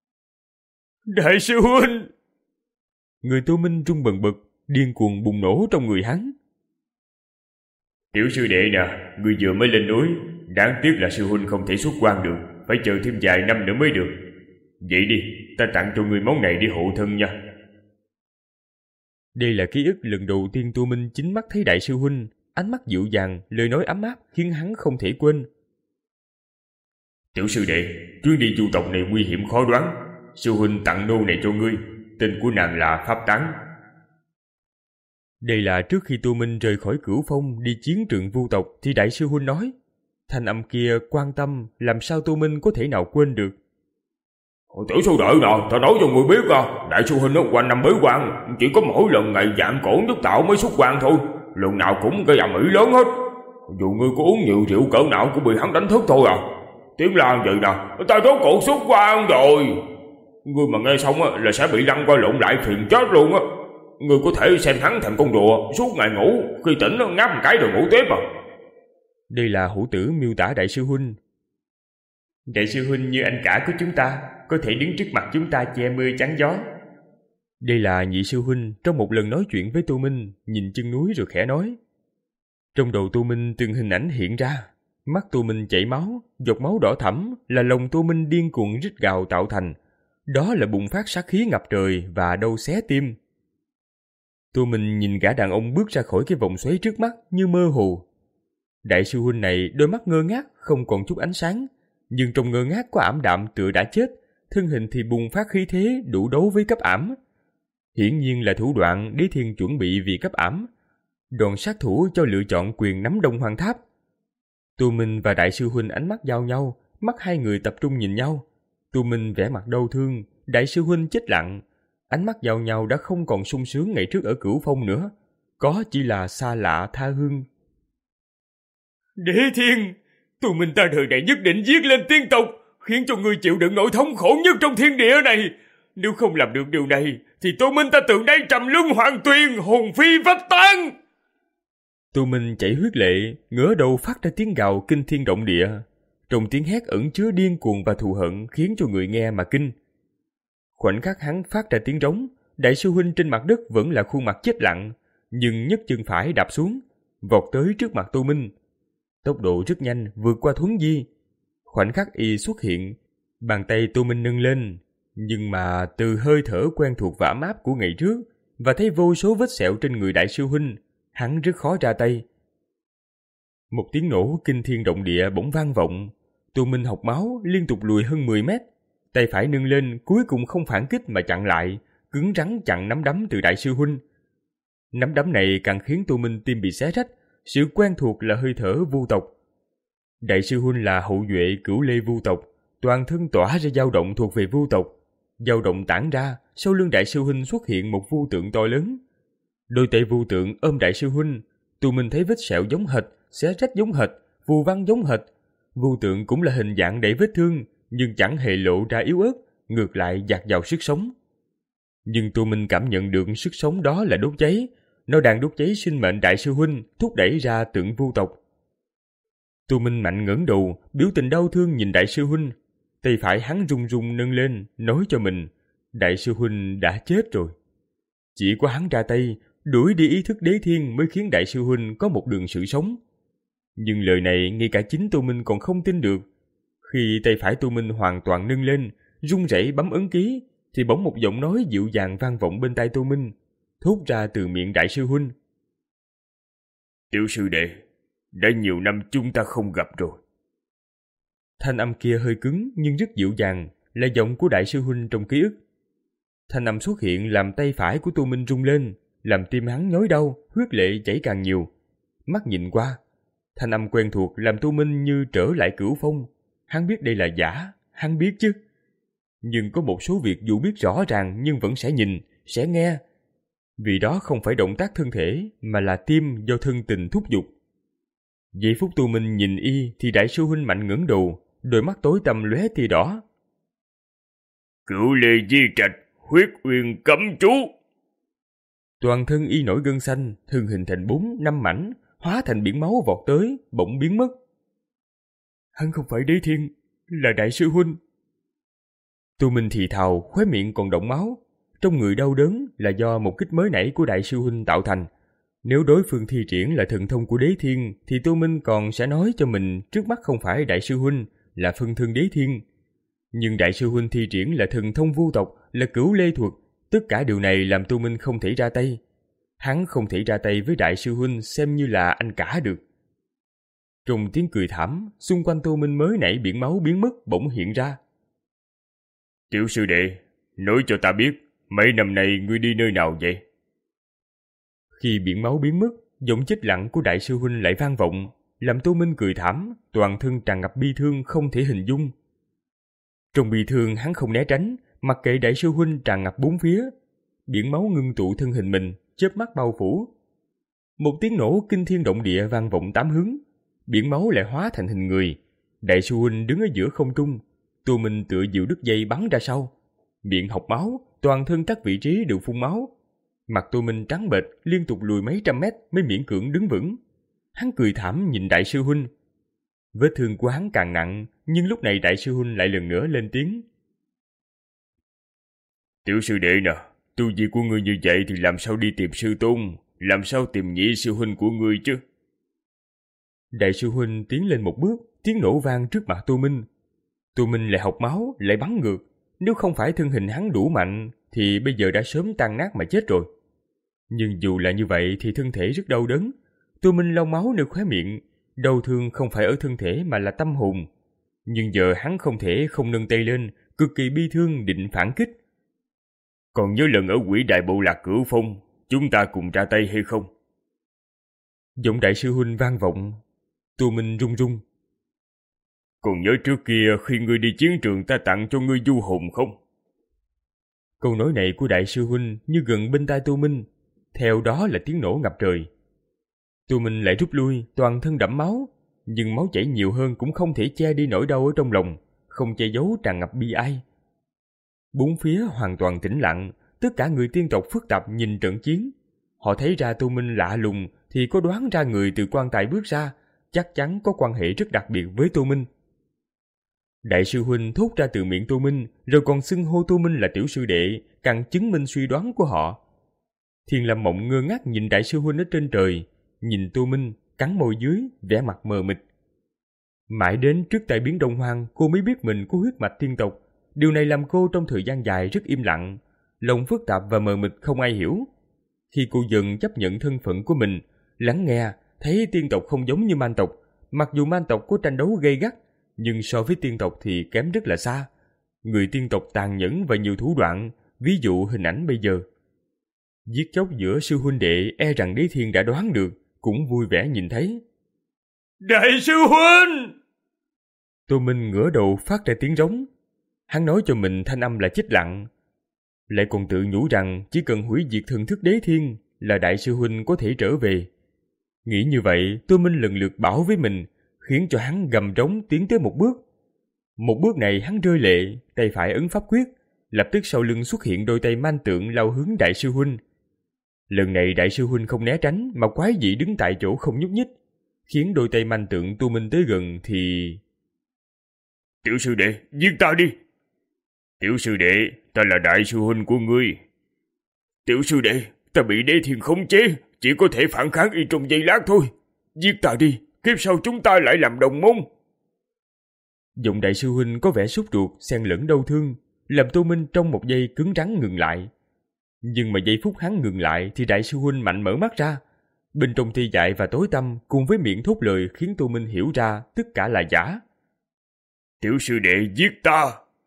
Đại sư huynh! Người Tô Minh rung bần bật, điên cuồng bùng nổ trong người hắn. Tiểu sư đệ nè, người vừa mới lên núi, đáng tiếc là sư huynh không thể xuất quan được, phải chờ thêm vài năm nữa mới được. Vậy đi, ta tặng cho người món này đi hộ thân nha. Đây là ký ức lần đầu tiên Tô Minh chính mắt thấy đại sư huynh, ánh mắt dịu dàng, lời nói ấm áp khiến hắn không thể quên. Tiểu sư đệ, chuyến đi du tộc này nguy hiểm khó đoán, sư huynh tặng nô này cho ngươi, tên của nàng là Pháp Tán. Đây là trước khi Tô Minh rời khỏi Cửu Phong đi chiến trường vu tộc thì đại sư huynh nói. Thanh âm kia quan tâm, làm sao Tô Minh có thể nào quên được. Tiểu sư đệ nè, ta nói cho người biết à, đại sư huynh nó quanh năm bế quan, chỉ có mỗi lần ngày vạn cổ nhất tạo mới xuất quan thôi, lần nào cũng gây ầm ĩ lớn hết. Dù ngươi có uống nhiều rượu cỡ nào cũng bị hắn đánh thức thôi à. Tiếng la vậy nè, ta rốt cuộc xuất quan rồi. Ngươi mà nghe xong á là sẽ bị lăn qua lộn lại phiền chết luôn á. Ngươi có thể xem hắn thành con rùa, suốt ngày ngủ, khi tỉnh nó ngáp một cái rồi ngủ tiếp à. Đây là hữu tử miêu tả đại sư huynh. Đại sư huynh như anh cả của chúng ta, có thể đứng trước mặt chúng ta che mưa chắn gió. Đây là nhị sư huynh trong một lần nói chuyện với Tô Minh, nhìn chân núi rồi khẽ nói. Trong đầu Tô Minh từng hình ảnh hiện ra, mắt Tô Minh chảy máu, giọt máu đỏ thẫm là lòng Tô Minh điên cuồng rít gào tạo thành. Đó là bùng phát sát khí ngập trời và đau xé tim. Tô Minh nhìn gã đàn ông bước ra khỏi cái vòng xoáy trước mắt như mơ hồ. Đại sư huynh này đôi mắt ngơ ngác không còn chút ánh sáng, nhưng trong ngơ ngác có ảm đạm tựa đã chết, thân hình thì bùng phát khí thế đủ đấu với cấp ảm. Hiển nhiên là thủ đoạn Đế Thiên chuẩn bị vì cấp ảm, đòn sát thủ cho lựa chọn quyền nắm Đông Hoang Tháp. Tô Minh và đại sư huynh ánh mắt giao nhau, mắt hai người tập trung nhìn nhau. Tô Minh vẻ mặt đau thương, đại sư huynh chết lặng. Ánh mắt giao nhau đã không còn sung sướng ngày trước ở Cửu Phong nữa, có chỉ là xa lạ tha hương. Đế Thiên, Tô Minh ta đời này nhất định giết lên tiên tộc, khiến cho ngươi chịu đựng nỗi thống khổ nhất trong thiên địa này. Nếu không làm được điều này, thì Tô Minh ta từ đây trầm luân hoàng tuyền, hồn phi phách tán. Tô Minh chảy huyết lệ, ngửa đầu phát ra tiếng gào kinh thiên động địa. Trong tiếng hét ẩn chứa điên cuồng và thù hận khiến cho người nghe mà kinh. Khoảnh khắc hắn phát ra tiếng rống, đại sư huynh trên mặt đất vẫn là khuôn mặt chết lặng, nhưng nhấc chân phải đạp xuống, vọt tới trước mặt Tô Minh. Tốc độ rất nhanh, vượt qua thuấn di. Khoảnh khắc y xuất hiện, bàn tay Tô Minh nâng lên, nhưng mà từ hơi thở quen thuộc và ấm áp của ngày trước và thấy vô số vết sẹo trên người đại sư huynh, hắn rất khó ra tay. Một tiếng nổ kinh thiên động địa bỗng vang vọng. Tô Minh học máu liên tục lùi hơn mười mét, tay phải nâng lên cuối cùng không phản kích mà chặn lại, cứng rắn chặn nắm đấm từ đại sư huynh. Nắm đấm này càng khiến Tô Minh tim bị xé rách, sự quen thuộc là hơi thở vu tộc. Đại sư huynh là hậu duệ cửu lê vu tộc, toàn thân tỏa ra dao động thuộc về vu tộc. Dao động tản ra, sau lưng đại sư huynh xuất hiện một vu tượng to lớn. Đôi tay vu tượng ôm đại sư huynh, Tô Minh thấy vết sẹo giống hệt, xé rách giống hệt, phù văn giống hệt. Vu tượng cũng là hình dạng đầy vết thương, nhưng chẳng hề lộ ra yếu ớt, ngược lại dạt dào sức sống. Nhưng Tô Minh cảm nhận được sức sống đó là đốt cháy, nó đang đốt cháy sinh mệnh đại sư huynh, thúc đẩy ra tượng vu tộc. Tô Minh mạnh ngẩng đầu, biểu tình đau thương nhìn đại sư huynh. Tay phải hắn run run nâng lên, nói cho mình, đại sư huynh đã chết rồi. Chỉ có hắn ra tay, đuổi đi ý thức đế thiên mới khiến đại sư huynh có một đường sự sống. Nhưng lời này ngay cả chính Tô Minh còn không tin được. Khi tay phải Tô Minh hoàn toàn nâng lên, run rẩy bấm ấn ký, thì bỗng một giọng nói dịu dàng vang vọng bên tai Tô Minh, thốt ra từ miệng đại sư huynh. Tiểu sư đệ, đã nhiều năm chúng ta không gặp rồi. Thanh âm kia hơi cứng nhưng rất dịu dàng, là giọng của đại sư huynh trong ký ức. Thanh âm xuất hiện làm tay phải của Tô Minh rung lên, làm tim hắn nhói đau, huyết lệ chảy càng nhiều. Mắt nhìn qua, thanh âm quen thuộc làm Tô Minh như trở lại Cửu Phong. Hắn biết đây là giả, hắn biết chứ. Nhưng có một số việc dù biết rõ ràng nhưng vẫn sẽ nhìn, sẽ nghe. Vì đó không phải động tác thân thể, mà là tim do thân tình thúc giục. Giây phút Tô Minh nhìn y thì đại sư huynh mạnh ngẩng đầu, đôi mắt tối tăm lóe tia đỏ. Cửu lê di trạch, huyết uyên cấm chú. Toàn thân y nổi gân xanh, thân hình thành bốn, năm mảnh, hóa thành biển máu vọt tới, bỗng biến mất. Hắn không phải đế thiên, là đại sư huynh. Tô Minh thì thào, khóe miệng còn đọng máu. Trong người đau đớn là do một kích mới nãy của đại sư huynh tạo thành. Nếu đối phương thi triển là thần thông của đế thiên, thì Tô Minh còn sẽ nói cho mình trước mắt không phải đại sư huynh, là phân thân đế thiên. Nhưng đại sư huynh thi triển là thần thông vu tộc, là cửu lê thuật. Tất cả điều này làm Tô Minh không thể ra tay. Hắn không thể ra tay với đại sư huynh xem như là anh cả được. Trong tiếng cười thảm, xung quanh Tô Minh mới nãy biển máu biến mất bỗng hiện ra. Tiểu sư đệ, nói cho ta biết, mấy năm nay ngươi đi nơi nào vậy? Khi biển máu biến mất, giọng chết lặng của đại sư huynh lại vang vọng, làm Tô Minh cười thảm, toàn thân tràn ngập bi thương không thể hình dung. Trong bi thương hắn không né tránh, mặc kệ đại sư huynh tràn ngập bốn phía. Biển máu ngưng tụ thân hình mình, chớp mắt bao phủ. Một tiếng nổ kinh thiên động địa vang vọng tám hướng, biển máu lại hóa thành hình người. Đại sư huynh đứng ở giữa không trung, Tô Minh tựa diều đứt dây bắn ra sau. Miệng học máu, toàn thân các vị trí đều phun máu. Mặt Tô Minh trắng bệch, liên tục lùi mấy trăm mét mới miễn cưỡng đứng vững. Hắn cười thảm nhìn đại sư huynh. Vết thương của hắn càng nặng, nhưng lúc này đại sư huynh lại lần nữa lên tiếng. Tiểu sư đệ nè, tu vi của ngươi như vậy thì làm sao đi tìm sư tôn, làm sao tìm nhị sư huynh của ngươi chứ? Đại sư huynh tiến lên một bước, tiếng nổ vang trước mặt Tô Minh. Tô Minh lại học máu, lại bắn ngược. Nếu không phải thân hình hắn đủ mạnh, thì bây giờ đã sớm tan nát mà chết rồi. Nhưng dù là như vậy thì thân thể rất đau đớn. Tô Minh lau máu nơi khóe miệng. Đau thương không phải ở thân thể mà là tâm hồn. Nhưng giờ hắn không thể không nâng tay lên, cực kỳ bi thương định phản kích. Còn nhớ lần ở Quỷ Đại Bộ Lạc Cửu Phong, chúng ta cùng ra tay hay không? Giọng đại sư huynh vang vọng. Tô Minh run run. Còn nhớ trước kia khi ngươi đi chiến trường ta tặng cho ngươi du hồn không? Câu nói này của đại sư huynh như gần bên tai Tô Minh. Theo đó là tiếng nổ ngập trời. Tô Minh lại rút lui, toàn thân đẫm máu. Nhưng máu chảy nhiều hơn cũng không thể che đi nỗi đau ở trong lòng, không che giấu tràn ngập bi ai. Bốn phía hoàn toàn tĩnh lặng, tất cả người tiên tộc phức tạp nhìn trận chiến. Họ thấy ra Tô Minh lạ lùng thì có đoán ra người từ quan tài bước ra, chắc chắn có quan hệ rất đặc biệt với Tô Minh. Đại sư huynh thốt ra từ miệng Tô Minh, rồi còn xưng hô Tô Minh là tiểu sư đệ, càng chứng minh suy đoán của họ. Thiên Lam Mộng ngơ ngác nhìn đại sư huynh ở trên trời, nhìn Tô Minh, cắn môi dưới, vẻ mặt mờ mịt. Mãi đến trước tai biến Đông Hoang, cô mới biết mình có huyết mạch tiên tộc. Điều này làm cô trong thời gian dài rất im lặng, lòng phức tạp và mờ mịt không ai hiểu. Khi cô dần chấp nhận thân phận của mình, lắng nghe, thấy tiên tộc không giống như man tộc. Mặc dù man tộc có tranh đấu gay gắt, nhưng so với tiên tộc thì kém rất là xa. Người tiên tộc tàn nhẫn và nhiều thủ đoạn, ví dụ hình ảnh bây giờ. Giết chóc giữa sư huynh đệ e rằng Đế Thiên đã đoán được, cũng vui vẻ nhìn thấy. Đại sư huynh! Tô Minh ngửa đầu phát ra tiếng rống. Hắn nói cho mình thanh âm là chết lặng, lại còn tự nhủ rằng chỉ cần hủy diệt thần thức Đế Thiên là đại sư huynh có thể trở về. Nghĩ như vậy, Tô Minh lần lượt bảo với mình, khiến cho hắn gầm trống tiến tới một bước. Một bước này hắn rơi lệ, tay phải ấn pháp quyết, lập tức sau lưng xuất hiện đôi tay man tượng lao hướng đại sư huynh. Lần này đại sư huynh không né tránh mà quái dị đứng tại chỗ không nhúc nhích, khiến đôi tay man tượng Tô Minh tới gần thì... Tiểu sư đệ, giết ta đi! Tiểu sư đệ, ta là đại sư huynh của ngươi. Tiểu sư đệ, ta bị Đế Thiên khống chế, chỉ có thể phản kháng y trong giây lát thôi. Giết ta đi, kiếp sau chúng ta lại làm đồng môn. Giọng đại sư huynh có vẻ sốt ruột, xen lẫn đau thương, làm Tô Minh trong một giây cứng rắn ngừng lại. Nhưng mà giây phút hắn ngừng lại thì đại sư huynh mạnh mở mắt ra. Bên trong tê dại và tối tăm cùng với miệng thốt lời khiến Tô Minh hiểu ra tất cả là giả. Tiểu sư đệ giết ta!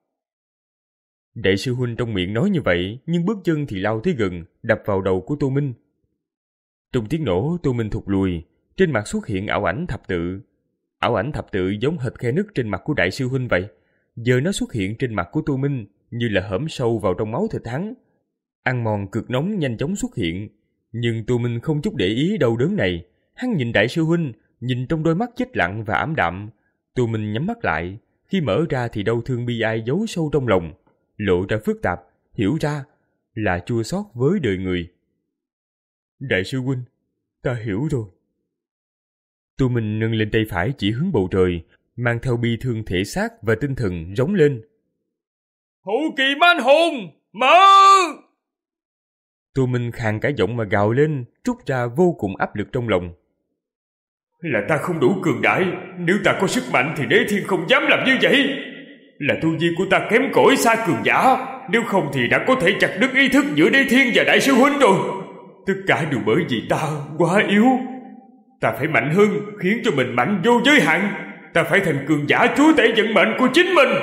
Đại sư huynh trong miệng nói như vậy, nhưng bước chân thì lao tới gần, đập vào đầu của Tô Minh. Trong tiếng nổ, Tô Minh thụt lùi, trên mặt xuất hiện ảo ảnh thập tự. Ảo ảnh thập tự giống hệt khe nứt trên mặt của đại sư huynh vậy. Giờ nó xuất hiện trên mặt của Tô Minh như là hõm sâu vào trong máu thịt hắn. Ăn mòn cực nóng nhanh chóng xuất hiện, nhưng Tô Minh không chút để ý đau đớn này. Hắn nhìn đại sư huynh, nhìn trong đôi mắt chết lặng và ảm đạm. Tô Minh nhắm mắt lại, khi mở ra thì đau thương bi ai giấu sâu trong lòng, lộ ra phức tạp, hiểu ra là chua xót với đời người. Đại sư huynh, ta hiểu rồi. Tô Minh nâng lên tay phải chỉ hướng bầu trời, mang theo bi thương thể xác và tinh thần rống lên. Hậu kỳ man hồn, mở! Tô Minh khàn cả giọng mà gào lên, trút ra vô cùng áp lực trong lòng. Là ta không đủ cường đại, nếu ta có sức mạnh thì Đế Thiên không dám làm như vậy. Là tu vi của ta kém cỏi xa cường giả, nếu không thì đã có thể chặt đứt ý thức giữa Đế Thiên và đại sư huynh rồi. Tất cả đều bởi vì ta quá yếu. Ta phải mạnh hơn, khiến cho mình mạnh vô giới hạn. Ta phải thành cường giả chúa tể vận mệnh của chính mình.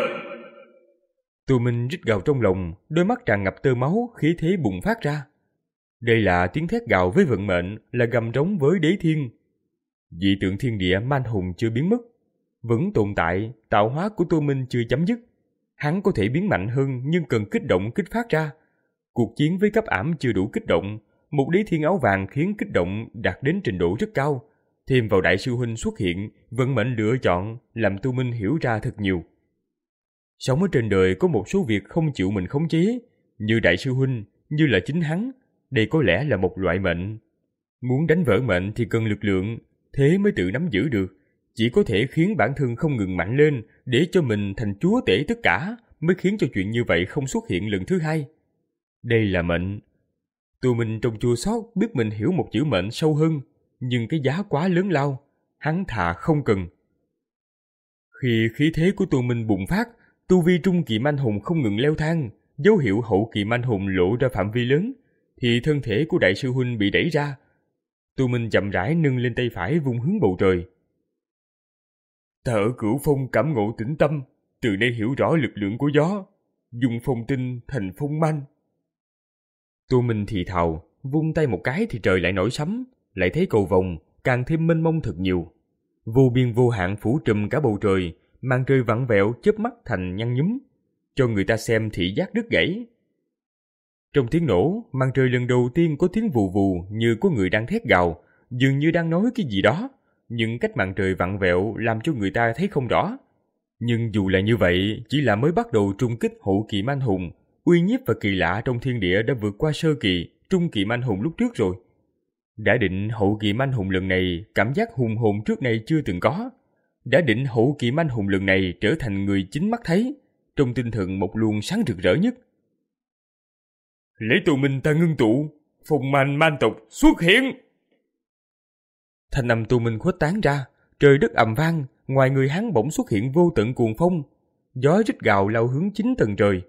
Tô Minh rít gào trong lòng, đôi mắt tràn ngập tơ máu, khí thế bùng phát ra. Đây là tiếng thét gào với vận mệnh, là gầm rống với Đế Thiên. Dị tượng thiên địa man hùng chưa biến mất, vẫn tồn tại, tạo hóa của Tô Minh chưa chấm dứt. Hắn có thể biến mạnh hơn nhưng cần kích động kích phát ra. Cuộc chiến với cấp ảm chưa đủ kích động, một Đế Thiên áo vàng khiến kích động đạt đến trình độ rất cao. Thêm vào đại sư huynh xuất hiện, vận mệnh lựa chọn, làm Tô Minh hiểu ra thật nhiều. Sống ở trên đời có một số việc không chịu mình khống chế, như đại sư huynh, như là chính hắn. Đây có lẽ là một loại mệnh. Muốn đánh vỡ mệnh thì cần lực lượng, thế mới tự nắm giữ được. Chỉ có thể khiến bản thân không ngừng mạnh lên, để cho mình thành chúa tể tất cả, mới khiến cho chuyện như vậy không xuất hiện lần thứ hai. Đây là mệnh. Tô Minh trong chua xót biết mình hiểu một chữ mệnh sâu hơn, nhưng cái giá quá lớn lao, hắn thà không cần. Khi khí thế của Tô Minh bùng phát, tu vi trung kỳ manh hùng không ngừng leo thang, dấu hiệu hậu kỳ manh hùng lộ ra phạm vi lớn, thì thân thể của đại sư huynh bị đẩy ra. Tô Minh chậm rãi nâng lên tay phải vung hướng bầu trời. Ta ở Cửu Phong cảm ngộ tĩnh tâm, từ đây hiểu rõ lực lượng của gió, dùng phong tinh thành phong manh. Tô Minh thì thào, vung tay một cái thì trời lại nổi sấm, lại thấy cầu vồng càng thêm mênh mông thật nhiều. Vô biên vô hạn phủ trùm cả bầu trời, màn trời vặn vẹo chớp mắt thành nhăn nhúm, cho người ta xem thị giác đứt gãy. Trong tiếng nổ, màn trời lần đầu tiên có tiếng vù vù như có người đang thét gào, dường như đang nói cái gì đó, nhưng cách màn trời vặn vẹo làm cho người ta thấy không rõ. Nhưng dù là như vậy, chỉ là mới bắt đầu trung kích hậu kỳ man hùng, Uy nhiếp và kỳ lạ trong thiên địa đã vượt qua sơ kỳ, trung kỳ manh hùng lúc trước rồi. Đã định hậu kỳ manh hùng lần này cảm giác hùng hồn trước nay chưa từng có. Đã định hậu kỳ manh hùng lần này trở thành người chính mắt thấy, trong tinh thần một luồng sáng rực rỡ nhất. Lấy tù mình ta ngưng tụ, phùng manh man tộc xuất hiện. Thanh âm tù mình khuếch tán ra, trời đất ầm vang, ngoài người hắn bỗng xuất hiện vô tận cuồng phong, gió rít gào lao hướng chín tầng trời.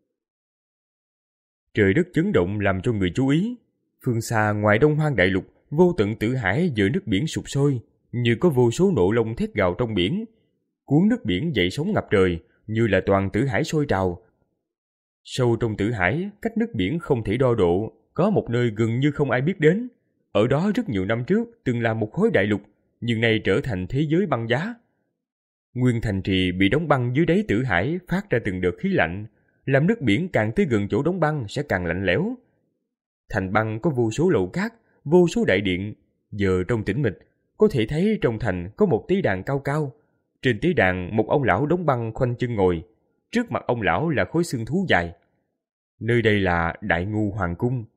Trời đất chấn động làm cho người chú ý. Phương xa ngoài Đông Hoang đại lục, vô tận tử hải giữa nước biển sụp sôi, như có vô số nộ long thét gào trong biển, cuốn nước biển dậy sóng ngập trời, như là toàn tử hải sôi trào. Sâu trong tử hải, cách nước biển không thể đo độ, có một nơi gần như không ai biết đến. Ở đó rất nhiều năm trước từng là một khối đại lục, nhưng nay trở thành thế giới băng giá. Nguyên thành trì bị đóng băng dưới đáy tử hải phát ra từng đợt khí lạnh, làm nước biển càng tới gần chỗ đóng băng sẽ càng lạnh lẽo. Thành băng có vô số lầu cát, vô số đại điện. Giờ trong tĩnh mịch, có thể thấy trong thành có một tế đàn cao cao. Trên tế đàn một ông lão đóng băng khoanh chân ngồi. Trước mặt ông lão là khối xương thú dài. Nơi đây là Đại Ngu Hoàng Cung.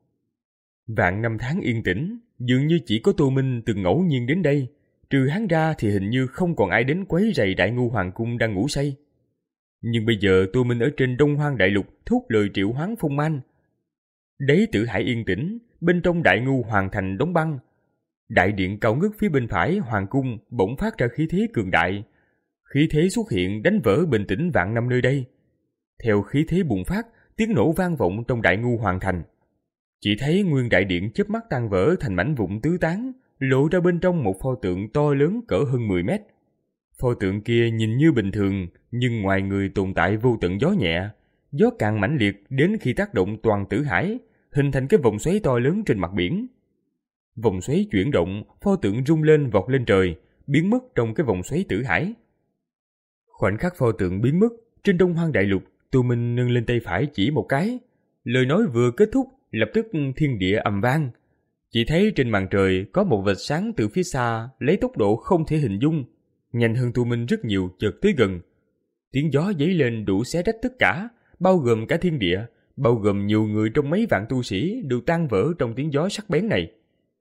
Vạn năm tháng yên tĩnh, dường như chỉ có Tô Minh từng ngẫu nhiên đến đây. Trừ hắn ra thì hình như không còn ai đến quấy rầy Đại Ngu Hoàng Cung đang ngủ say. Nhưng bây giờ Tô Minh ở trên Đông Hoang đại lục thốt lời triệu hoán phong man. Đáy tử hải yên tĩnh, bên trong Đại Ngu Hoàng thành đóng băng. Đại điện cao ngất phía bên phải Hoàng cung bỗng phát ra khí thế cường đại. Khí thế xuất hiện đánh vỡ bình tĩnh vạn năm nơi đây. Theo khí thế bùng phát, tiếng nổ vang vọng trong Đại Ngu Hoàng thành. Chỉ thấy nguyên đại điện chớp mắt tan vỡ thành mảnh vụn tứ tán, lộ ra bên trong một pho tượng to lớn cỡ hơn mười mét. Pho tượng kia nhìn như bình thường, nhưng ngoài người tồn tại vô tận gió nhẹ. Gió càng mãnh liệt đến khi tác động toàn tử hải, hình thành cái vòng xoáy to lớn trên mặt biển. Vòng xoáy chuyển động, pho tượng rung lên vọt lên trời, biến mất trong cái vòng xoáy tử hải. Khoảnh khắc pho tượng biến mất, trên Đông Hoang đại lục, Tô Minh nâng lên tay phải chỉ một cái. Lời nói vừa kết thúc, lập tức thiên địa ầm vang. Chỉ thấy trên màn trời có một vệt sáng từ phía xa lấy tốc độ không thể hình dung, nhanh hơn Tô Minh rất nhiều chợt tới gần. Tiếng gió dấy lên đủ xé rách tất cả, bao gồm cả thiên địa, bao gồm nhiều người trong mấy vạn tu sĩ đều tan vỡ trong tiếng gió sắc bén này.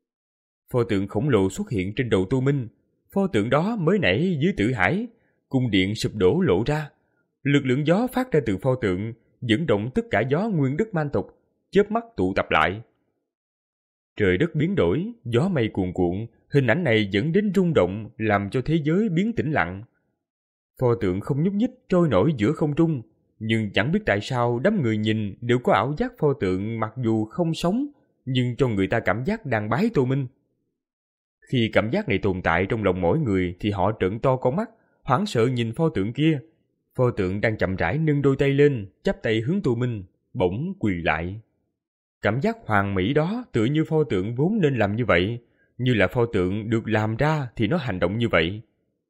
Pho tượng khổng lồ xuất hiện trên đầu Tô Minh. Pho tượng đó mới nãy dưới tử hải, cung điện sụp đổ lộ ra. Lực lượng gió phát ra từ pho tượng dẫn động tất cả gió nguyên đất man tộc, chớp mắt tụ tập lại. Trời đất biến đổi, gió mây cuồn cuộn, hình ảnh này dẫn đến rung động, làm cho thế giới biến tĩnh lặng. Pho tượng không nhúc nhích trôi nổi giữa không trung, nhưng chẳng biết tại sao đám người nhìn đều có ảo giác pho tượng mặc dù không sống, nhưng cho người ta cảm giác đang bái Tô Minh. Khi cảm giác này tồn tại trong lòng mỗi người thì họ trợn to con mắt, hoảng sợ nhìn pho tượng kia. Pho tượng đang chậm rãi nâng đôi tay lên, chắp tay hướng Tô Minh, bỗng quỳ lại. Cảm giác hoàn mỹ đó tựa như pho tượng vốn nên làm như vậy, như là pho tượng được làm ra thì nó hành động như vậy.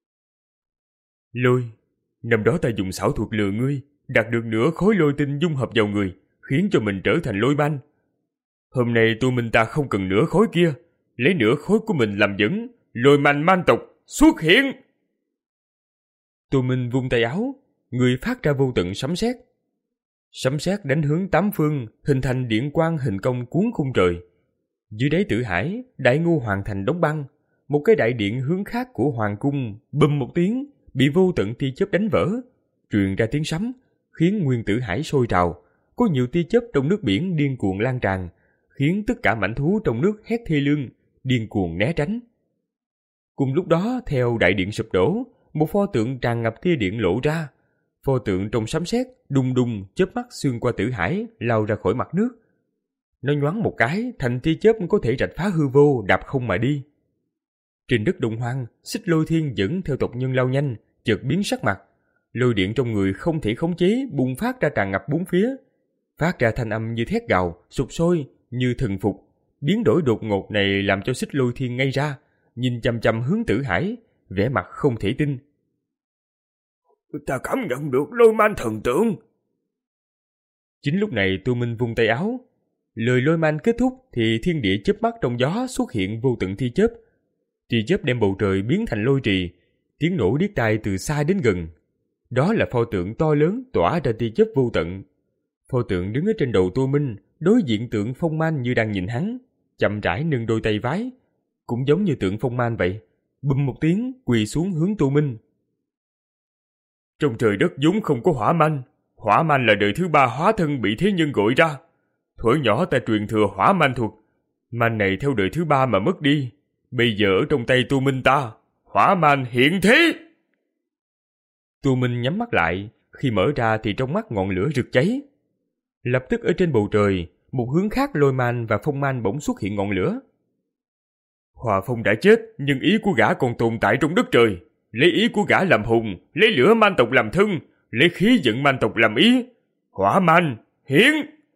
Lôi, năm đó ta dùng xảo thuật lừa ngươi, đạt được nửa khối lôi tinh dung hợp vào người, khiến cho mình trở thành lôi banh. Hôm nay Tô Minh ta không cần nửa khối kia, lấy nửa khối của mình làm dẫn, lôi manh man tộc xuất hiện. Tô Minh vung tay áo, người phát ra vô tận sấm sét. Sấm sét đánh hướng tám phương, hình thành điện quang hình cong cuốn khung trời. Dưới đáy tử hải, Đại Ngu Hoàng thành đóng băng, một cái đại điện hướng khác của hoàng cung bùm một tiếng bị vô tận tia chớp đánh vỡ, truyền ra tiếng sấm, khiến nguyên tử hải sôi trào. Có nhiều tia chớp trong nước biển điên cuồng lan tràn, khiến tất cả mãnh thú trong nước hét thê lương, điên cuồng né tránh. Cùng lúc đó, theo đại điện sụp đổ, một pho tượng tràn ngập tia điện lộ ra. Pho tượng trong sấm sét đùng đùng chớp mắt xuyên qua tử hải, lao ra khỏi mặt nước. Nó nhoáng một cái, thành tia chớp có thể rạch phá hư vô, đạp không mà đi. Trên đất Đông Hoang, Xích Lôi Thiên dẫn theo tộc nhân lao nhanh, chợt biến sắc mặt. Lôi điện trong người không thể khống chế, bùng phát ra tràn ngập bốn phía, phát ra thanh âm như thét gào, sụp sôi, như thần phục. Biến đổi đột ngột này làm cho Xích Lôi Thiên ngây ra, nhìn chằm chằm hướng tử hải, vẻ mặt không thể tin. Ta cảm nhận được lôi man thần tượng. Chính lúc này Tô Minh vung tay áo. Lời lôi man kết thúc thì thiên địa chớp mắt trong gió xuất hiện vô tận tia chớp. Tia chớp đem bầu trời biến thành lôi trì, tiếng nổ điếc tai từ xa đến gần. Đó là pho tượng to lớn tỏa ra tia chớp vô tận. Pho tượng đứng ở trên đầu Tô Minh, đối diện tượng Phong Man như đang nhìn hắn, chậm rãi nâng đôi tay vái, cũng giống như tượng Phong Man vậy. Bùm một tiếng, quỳ xuống hướng Tô Minh. Trong trời đất vốn không có hỏa man. Hỏa man là đời thứ ba hóa thân bị thế nhân gọi ra. Thuở nhỏ ta truyền thừa hỏa man thuật. Man này theo đời thứ ba mà mất đi. Bây giờ ở trong tay Tô Minh ta, hỏa man hiện thế. Tô Minh nhắm mắt lại, khi mở ra thì trong mắt ngọn lửa rực cháy. Lập tức ở trên bầu trời, một hướng khác Lôi Man và Phong Man bỗng xuất hiện ngọn lửa. Hòa Phong đã chết, nhưng ý của gã còn tồn tại trong đất trời. Lấy ý của gã làm hùng, lấy lửa man tộc làm thân, lấy khí giận man tộc làm ý. Hỏa man, hiển!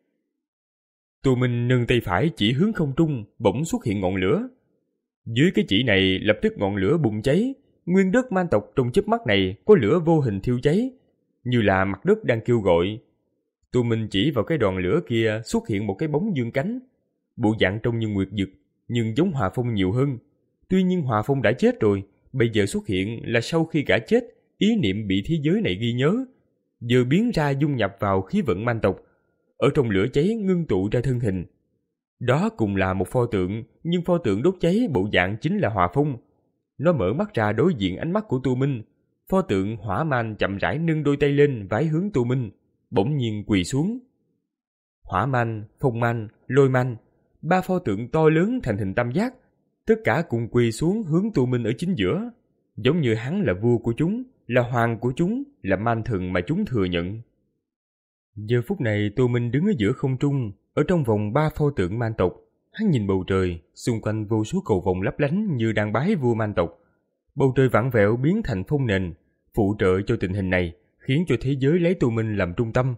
Tô Minh nâng tay phải chỉ hướng không trung, bỗng xuất hiện ngọn lửa. Dưới cái chỉ này lập tức ngọn lửa bùng cháy, nguyên đất man tộc trong chớp mắt này có lửa vô hình thiêu cháy, như là mặt đất đang kêu gọi. Tô Minh chỉ vào cái đoàn lửa kia xuất hiện một cái bóng dương cánh, bộ dạng trông như nguyệt dực, nhưng giống Hòa Phong nhiều hơn. Tuy nhiên Hòa Phong đã chết rồi, bây giờ xuất hiện là sau khi gã chết, ý niệm bị thế giới này ghi nhớ, giờ biến ra dung nhập vào khí vận man tộc, ở trong lửa cháy ngưng tụ ra thân hình. Đó cùng là một pho tượng, nhưng pho tượng đốt cháy bộ dạng chính là Hòa Phong. Nó mở mắt ra đối diện ánh mắt của Tô Minh. Pho tượng Hỏa Man chậm rãi nâng đôi tay lên vái hướng Tô Minh, bỗng nhiên quỳ xuống. Hỏa Man, Phong Man, Lôi Man, ba pho tượng to lớn thành hình tam giác, tất cả cùng quỳ xuống hướng Tô Minh ở chính giữa, giống như hắn là vua của chúng, là hoàng của chúng, là man thần mà chúng thừa nhận. Giờ phút này Tô Minh đứng ở giữa không trung, ở trong vòng ba pho tượng man tộc. Hắn nhìn bầu trời, xung quanh vô số cầu vồng lấp lánh như đang bái vua man tộc. Bầu trời vặn vẹo biến thành phong nền, phụ trợ cho tình hình này, khiến cho thế giới lấy Tô Minh làm trung tâm.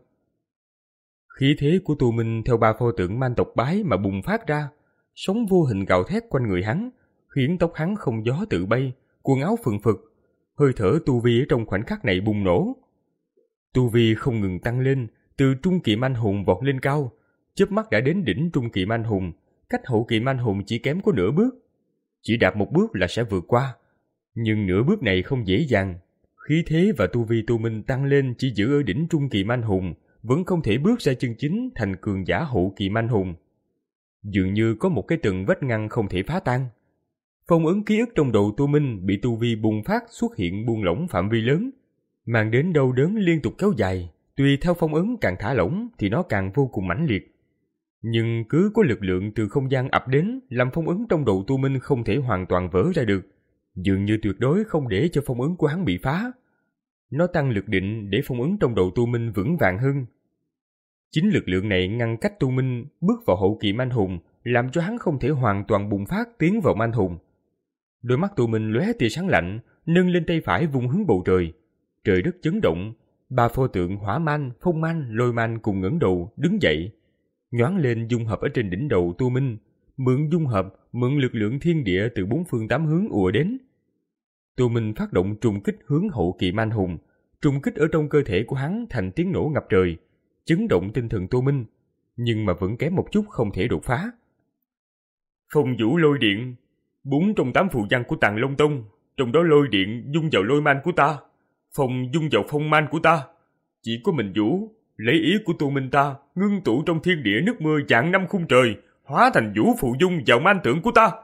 Khí thế của Tô Minh theo ba pho tượng man tộc bái mà bùng phát ra, sóng vô hình gào thét quanh người hắn, khiến tóc hắn không gió tự bay, quần áo phừng phực, hơi thở tu vi ở trong khoảnh khắc này bùng nổ. Tu vi không ngừng tăng lên, từ trung kỳ man hùng vọt lên cao, chớp mắt đã đến đỉnh trung kỳ man hùng, cách hậu kỳ man hùng chỉ kém có nửa bước. Chỉ đạp một bước là sẽ vượt qua, nhưng nửa bước này không dễ dàng. Khí thế và tu vi Tô Minh tăng lên chỉ giữ ở đỉnh trung kỳ man hùng, vẫn không thể bước ra chân chính thành cường giả hậu kỳ man hùng. Dường như có một cái tầng vách ngăn không thể phá tan. Phong ấn ký ức trong đầu Tô Minh bị tu vi bùng phát xuất hiện buông lỏng phạm vi lớn, mang đến đau đớn liên tục kéo dài. Tùy theo phong ấn càng thả lỏng thì nó càng vô cùng mãnh liệt. Nhưng cứ có lực lượng từ không gian ập đến, làm phong ấn trong đầu Tô Minh không thể hoàn toàn vỡ ra được, dường như tuyệt đối không để cho phong ấn của hắn bị phá. Nó tăng lực định để phong ấn trong đầu Tô Minh vững vàng hơn. Chính lực lượng này ngăn cách Tô Minh bước vào hậu kỳ man hùng, làm cho hắn không thể hoàn toàn bùng phát tiến vào man hùng. Đôi mắt Tô Minh lóe tia sáng lạnh, nâng lên tay phải vung hướng bầu trời. Trời đất chấn động, ba pho tượng Hỏa Man, Phong Man, Lôi Man cùng ngẩng đầu đứng dậy, nhoáng lên dung hợp ở trên đỉnh đầu Tô Minh, mượn dung hợp, mượn lực lượng thiên địa từ bốn phương tám hướng ùa đến. Tô Minh phát động trùng kích hướng hậu kỳ man hùng, trùng kích ở trong cơ thể của hắn thành tiếng nổ ngập trời, chấn động tinh thần Tô Minh, nhưng mà vẫn kém một chút không thể đột phá. Phong vũ lôi điện, bốn trong tám phù văn của Tàng Long Tông, trong đó lôi điện dung vào Lôi Man của ta, phong dung vào Phong Man của ta. Chỉ có mình vũ lấy ý của Tô Minh ta ngưng tụ trong thiên địa nước mưa vạn năm khung trời, hóa thành vũ phụ dung vào man tượng của ta.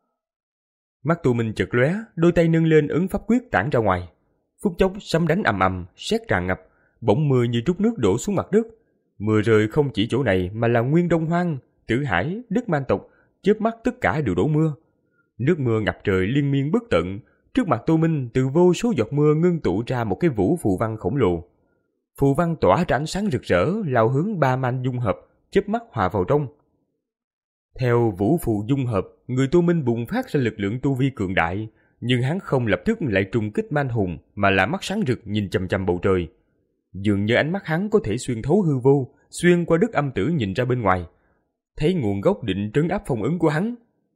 Mắt Tô Minh chợt lóe, đôi tay nâng lên ấn pháp quyết tản ra ngoài. Phút chốc sấm đánh ầm ầm, sét tràn ngập, bỗng mưa như trút nước đổ xuống mặt đất. Mưa rơi không chỉ chỗ này mà là nguyên Đông Hoang, Tử Hải, đất man tộc, chớp mắt tất cả đều đổ mưa. Nước mưa ngập trời liên miên bất tận, trước mặt Tô Minh từ vô số giọt mưa ngưng tụ ra một cái vũ phù văn khổng lồ. Phù văn tỏa ra ánh sáng rực rỡ, lao hướng ba man dung hợp, chớp mắt hòa vào trong. Theo vũ phù dung hợp, người Tô Minh bùng phát ra lực lượng tu vi cường đại, nhưng hắn không lập tức lại trùng kích man hùng, mà là mắt sáng rực nhìn chằm chằm bầu trời. Dường như ánh mắt hắn có thể xuyên thấu hư vô, xuyên qua đất âm tử nhìn ra bên ngoài, thấy nguồn gốc định trấn áp phong ấn của hắn.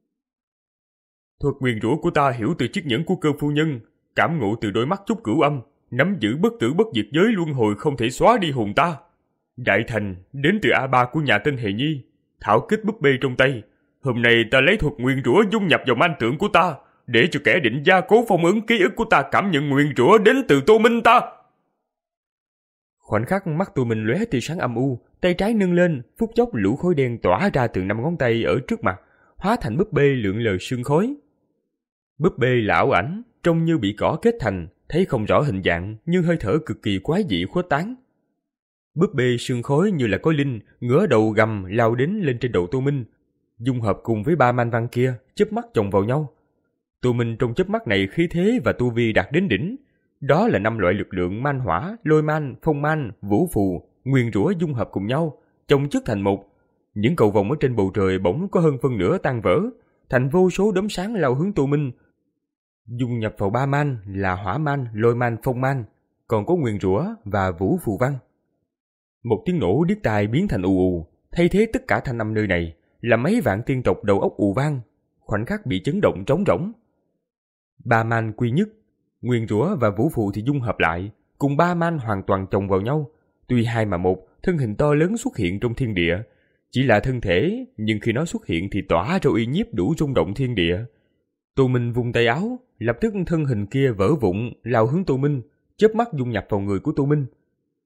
Thuật nguyền rủa của ta hiểu từ chiếc nhẫn của Cơ phu nhân, cảm ngộ từ đôi mắt Trúc Cửu Âm, nắm giữ bất tử bất diệt giới luân hồi không thể xóa đi hồn ta. Đại thành đến từ A Ba của nhà tên Hề Nhi, thảo kích búp bê trong tay. Hôm nay ta lấy thuật nguyền rủa dung nhập vào man tượng của ta, để cho kẻ định gia cố phong ấn ký ức của ta cảm nhận nguyền rủa đến từ Tô Minh ta. Khoảnh khắc mắt Tô Minh lóe tia sáng âm u, tay trái nâng lên, phút chốc lũ khói đen tỏa ra từ năm ngón tay ở trước mặt, hóa thành búp bê lượn lờ sương khói. Búp bê là ảo ảnh, trông như bị cỏ kết thành, thấy không rõ hình dạng nhưng hơi thở cực kỳ quái dị khuếch tán. Búp bê sương khói như là có linh, ngửa đầu gầm lao đến lên trên đầu Tô Minh, dung hợp cùng với ba man văn kia, chớp mắt chồng vào nhau. Tô Minh trong chớp mắt này khí thế và tu vi đạt đến đỉnh, đó là năm loại lực lượng man hỏa, lôi man, phong man, vũ phù, nguyên rủa dung hợp cùng nhau, chồng chất thành một. Những cầu vồng ở trên bầu trời bỗng có hơn phân nửa tan vỡ, thành vô số đốm sáng lao hướng Tô Minh. Dung nhập vào ba man là hỏa man, lôi man, phong man, còn có nguyên rủa và vũ phù văn. Một tiếng nổ điếc tai biến thành ù ù, thay thế tất cả thanh âm nơi này là mấy vạn tiên tộc đầu óc ù vang, khoảnh khắc bị chấn động trống rỗng. Ba man quy nhất, nguyên rủa và vũ phù thì dung hợp lại, cùng ba man hoàn toàn chồng vào nhau. Tuy hai mà một, thân hình to lớn xuất hiện trong thiên địa, chỉ là thân thể, nhưng khi nó xuất hiện thì tỏa ra uy nhiếp đủ rung động thiên địa. Tô Minh vung tay áo, lập tức thân hình kia vỡ vụn, lao hướng Tô Minh, chớp mắt dung nhập vào người của Tô Minh.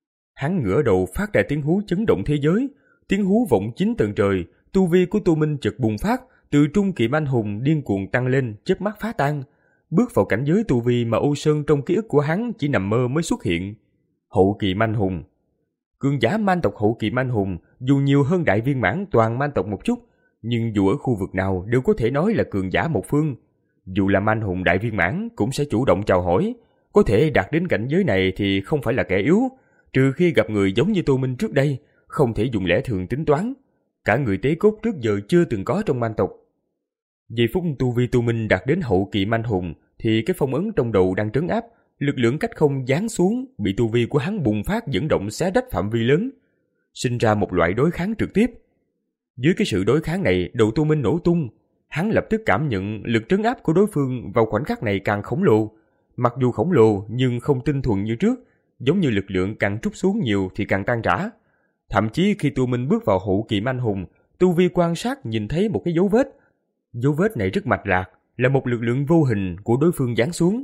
Hắn ngửa đầu phát ra tiếng hú chấn động thế giới, tiếng hú vọng chín tầng trời, tu vi của Tô Minh chợt bùng phát, từ trung kỳ anh hùng điên cuồng tăng lên, chớp mắt phá tan, bước vào cảnh giới tu vi mà Âu Sơn trong ký ức của hắn chỉ nằm mơ mới xuất hiện. Hậu kỳ man hùng. Cường giả man tộc hậu kỳ man hùng dù nhiều hơn đại viên mãn toàn man tộc một chút, nhưng dù ở khu vực nào đều có thể nói là cường giả một phương. Dù là man hùng đại viên mãn cũng sẽ chủ động chào hỏi, có thể đạt đến cảnh giới này thì không phải là kẻ yếu, trừ khi gặp người giống như Tô Minh trước đây, không thể dùng lẽ thường tính toán. Cả người tế cốt trước giờ chưa từng có trong man tộc. Giây phút tu vi Tô Minh đạt đến hậu kỳ man hùng thì cái phong ấn trong đầu đang trấn áp, lực lượng cách không giáng xuống, bị tu vi của hắn bùng phát dẫn động xé rách phạm vi lớn, sinh ra một loại đối kháng trực tiếp. Dưới cái sự đối kháng này, đầu Tô Minh nổ tung, hắn lập tức cảm nhận lực trấn áp của đối phương vào khoảnh khắc này càng khổng lồ. Mặc dù khổng lồ nhưng không tinh thuần như trước, giống như lực lượng càng trút xuống nhiều thì càng tan rã. Thậm chí khi Tô Minh bước vào hậu kỳ man hùng, tu vi quan sát nhìn thấy một cái dấu vết. Dấu vết này rất mạch lạc, là một lực lượng vô hình của đối phương giáng xuống.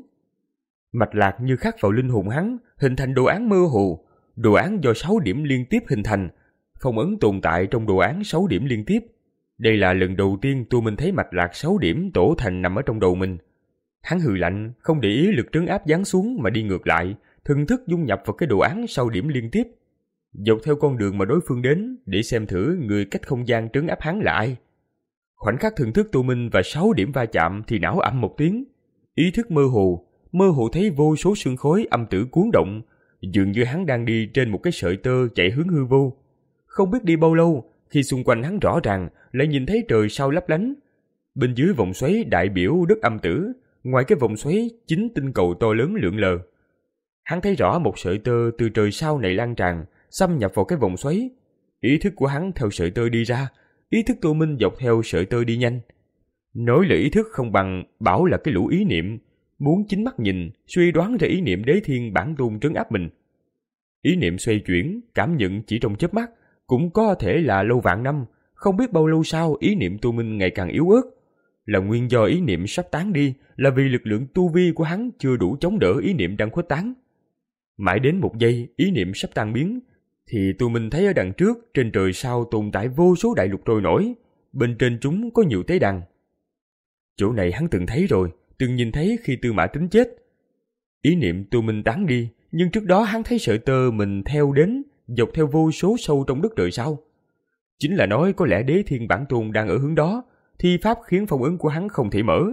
Mạch lạc như khắc vào linh hồn hắn, hình thành đồ án mơ hồ. Đồ án do sáu điểm liên tiếp hình thành, phong ấn tồn tại trong đồ án sáu điểm liên tiếp. Đây là lần đầu tiên Tô Minh thấy mạch lạc sáu điểm tổ thành nằm ở trong đầu mình. Hắn hừ lạnh, không để ý lực trấn áp giáng xuống mà đi ngược lại, thần thức dung nhập vào cái đồ án sau điểm liên tiếp, dọc theo con đường mà đối phương đến để xem thử người cách không gian trấn áp hắn là ai. Khoảnh khắc thần thức Tô Minh và sáu điểm va chạm thì não ầm một tiếng, ý thức mơ hồ, mơ hồ thấy vô số sương khói âm tử cuốn động, dường như hắn đang đi trên một cái sợi tơ chạy hướng hư vô. Không biết đi bao lâu, khi xung quanh hắn rõ ràng lại nhìn thấy trời sao lấp lánh. Bên dưới vòng xoáy đại biểu đất âm tử, ngoài cái vòng xoáy chín tinh cầu to lớn lượn lờ. Hắn thấy rõ một sợi tơ từ trời sao này lan tràn, xâm nhập vào cái vòng xoáy. Ý thức của hắn theo sợi tơ đi ra, ý thức Tô Minh dọc theo sợi tơ đi nhanh. Nói là ý thức không bằng, bảo là cái lũ ý niệm, muốn chính mắt nhìn, suy đoán ra ý niệm đế thiên bản tôn trấn áp mình. Ý niệm xoay chuyển, cảm nhận chỉ trong chớp mắt, cũng có thể là lâu vạn năm, không biết bao lâu sau ý niệm Tô Minh ngày càng yếu ớt. Là nguyên do ý niệm sắp tán đi, là vì lực lượng tu vi của hắn chưa đủ chống đỡ ý niệm đang khuếch tán. Mãi đến một giây ý niệm sắp tan biến, thì Tô Minh thấy ở đằng trước trên trời sao tồn tại vô số đại lục trôi nổi, bên trên chúng có nhiều tế đàn. Chỗ này hắn từng thấy rồi, từng nhìn thấy khi Tư Mã Tính chết. Ý niệm Tô Minh tán đi, nhưng trước đó hắn thấy sợi tơ mình theo đến, dọc theo vô số sâu trong đất trời sao. Chính là nói có lẽ đế thiên bản tôn đang ở hướng đó, thi pháp khiến phong ấn của hắn không thể mở.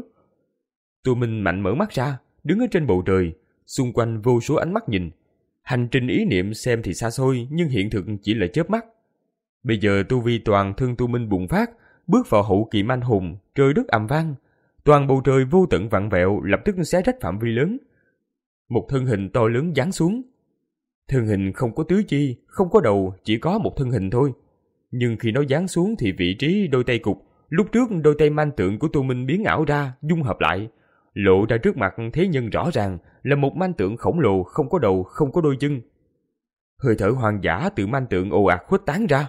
Tô Minh mạnh mở mắt ra, đứng ở trên bầu trời, xung quanh vô số ánh mắt nhìn. Hành trình ý niệm xem thì xa xôi, nhưng hiện thực chỉ là chớp mắt. Bây giờ tu vi toàn thân Tô Minh bùng phát, bước vào hậu kỳ man hùng, trời đất ầm vang, toàn bầu trời vô tận vặn vẹo, lập tức xé rách phạm vi lớn. Một thân hình to lớn giáng xuống. Thân hình không có tứ chi, không có đầu, chỉ có một thân hình thôi. Nhưng khi nó giáng xuống thì vị trí đôi tay cục, lúc trước đôi tay man tượng của Tô Minh biến ảo ra, dung hợp lại, lộ ra trước mặt thế nhân rõ ràng là một man tượng khổng lồ, không có đầu, không có đôi chân. Hơi thở hoàng dã từ man tượng ồ ạt khuếch tán ra.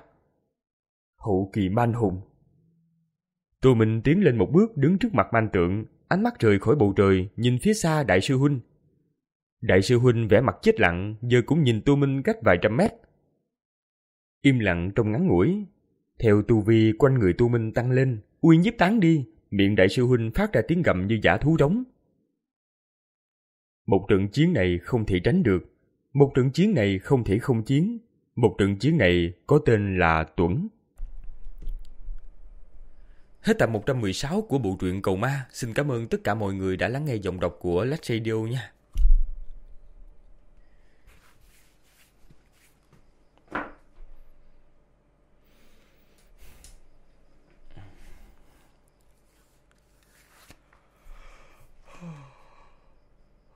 Hậu kỳ man hùng. Tô Minh tiến lên một bước đứng trước mặt man tượng, ánh mắt rời khỏi bầu trời, nhìn phía xa đại sư huynh. Đại sư huynh vẻ mặt chết lặng, giờ cũng nhìn Tô Minh cách vài trăm mét. Im lặng trong ngắn ngủi. Theo tu vi quanh người Tu Minh tăng lên, uy nhiếp tán đi, miệng đại sư huynh phát ra tiếng gầm như dã thú trống. Một trận chiến này không thể tránh được, một trận chiến này không thể không chiến, một trận chiến này có tên là Tuẫn. Hết tập một trăm mười sáu của bộ truyện Cầu Ma. Xin cảm ơn tất cả mọi người đã lắng nghe giọng đọc của Lách Radio nha.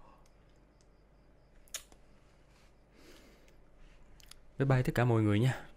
Bye bye tất cả mọi người nha.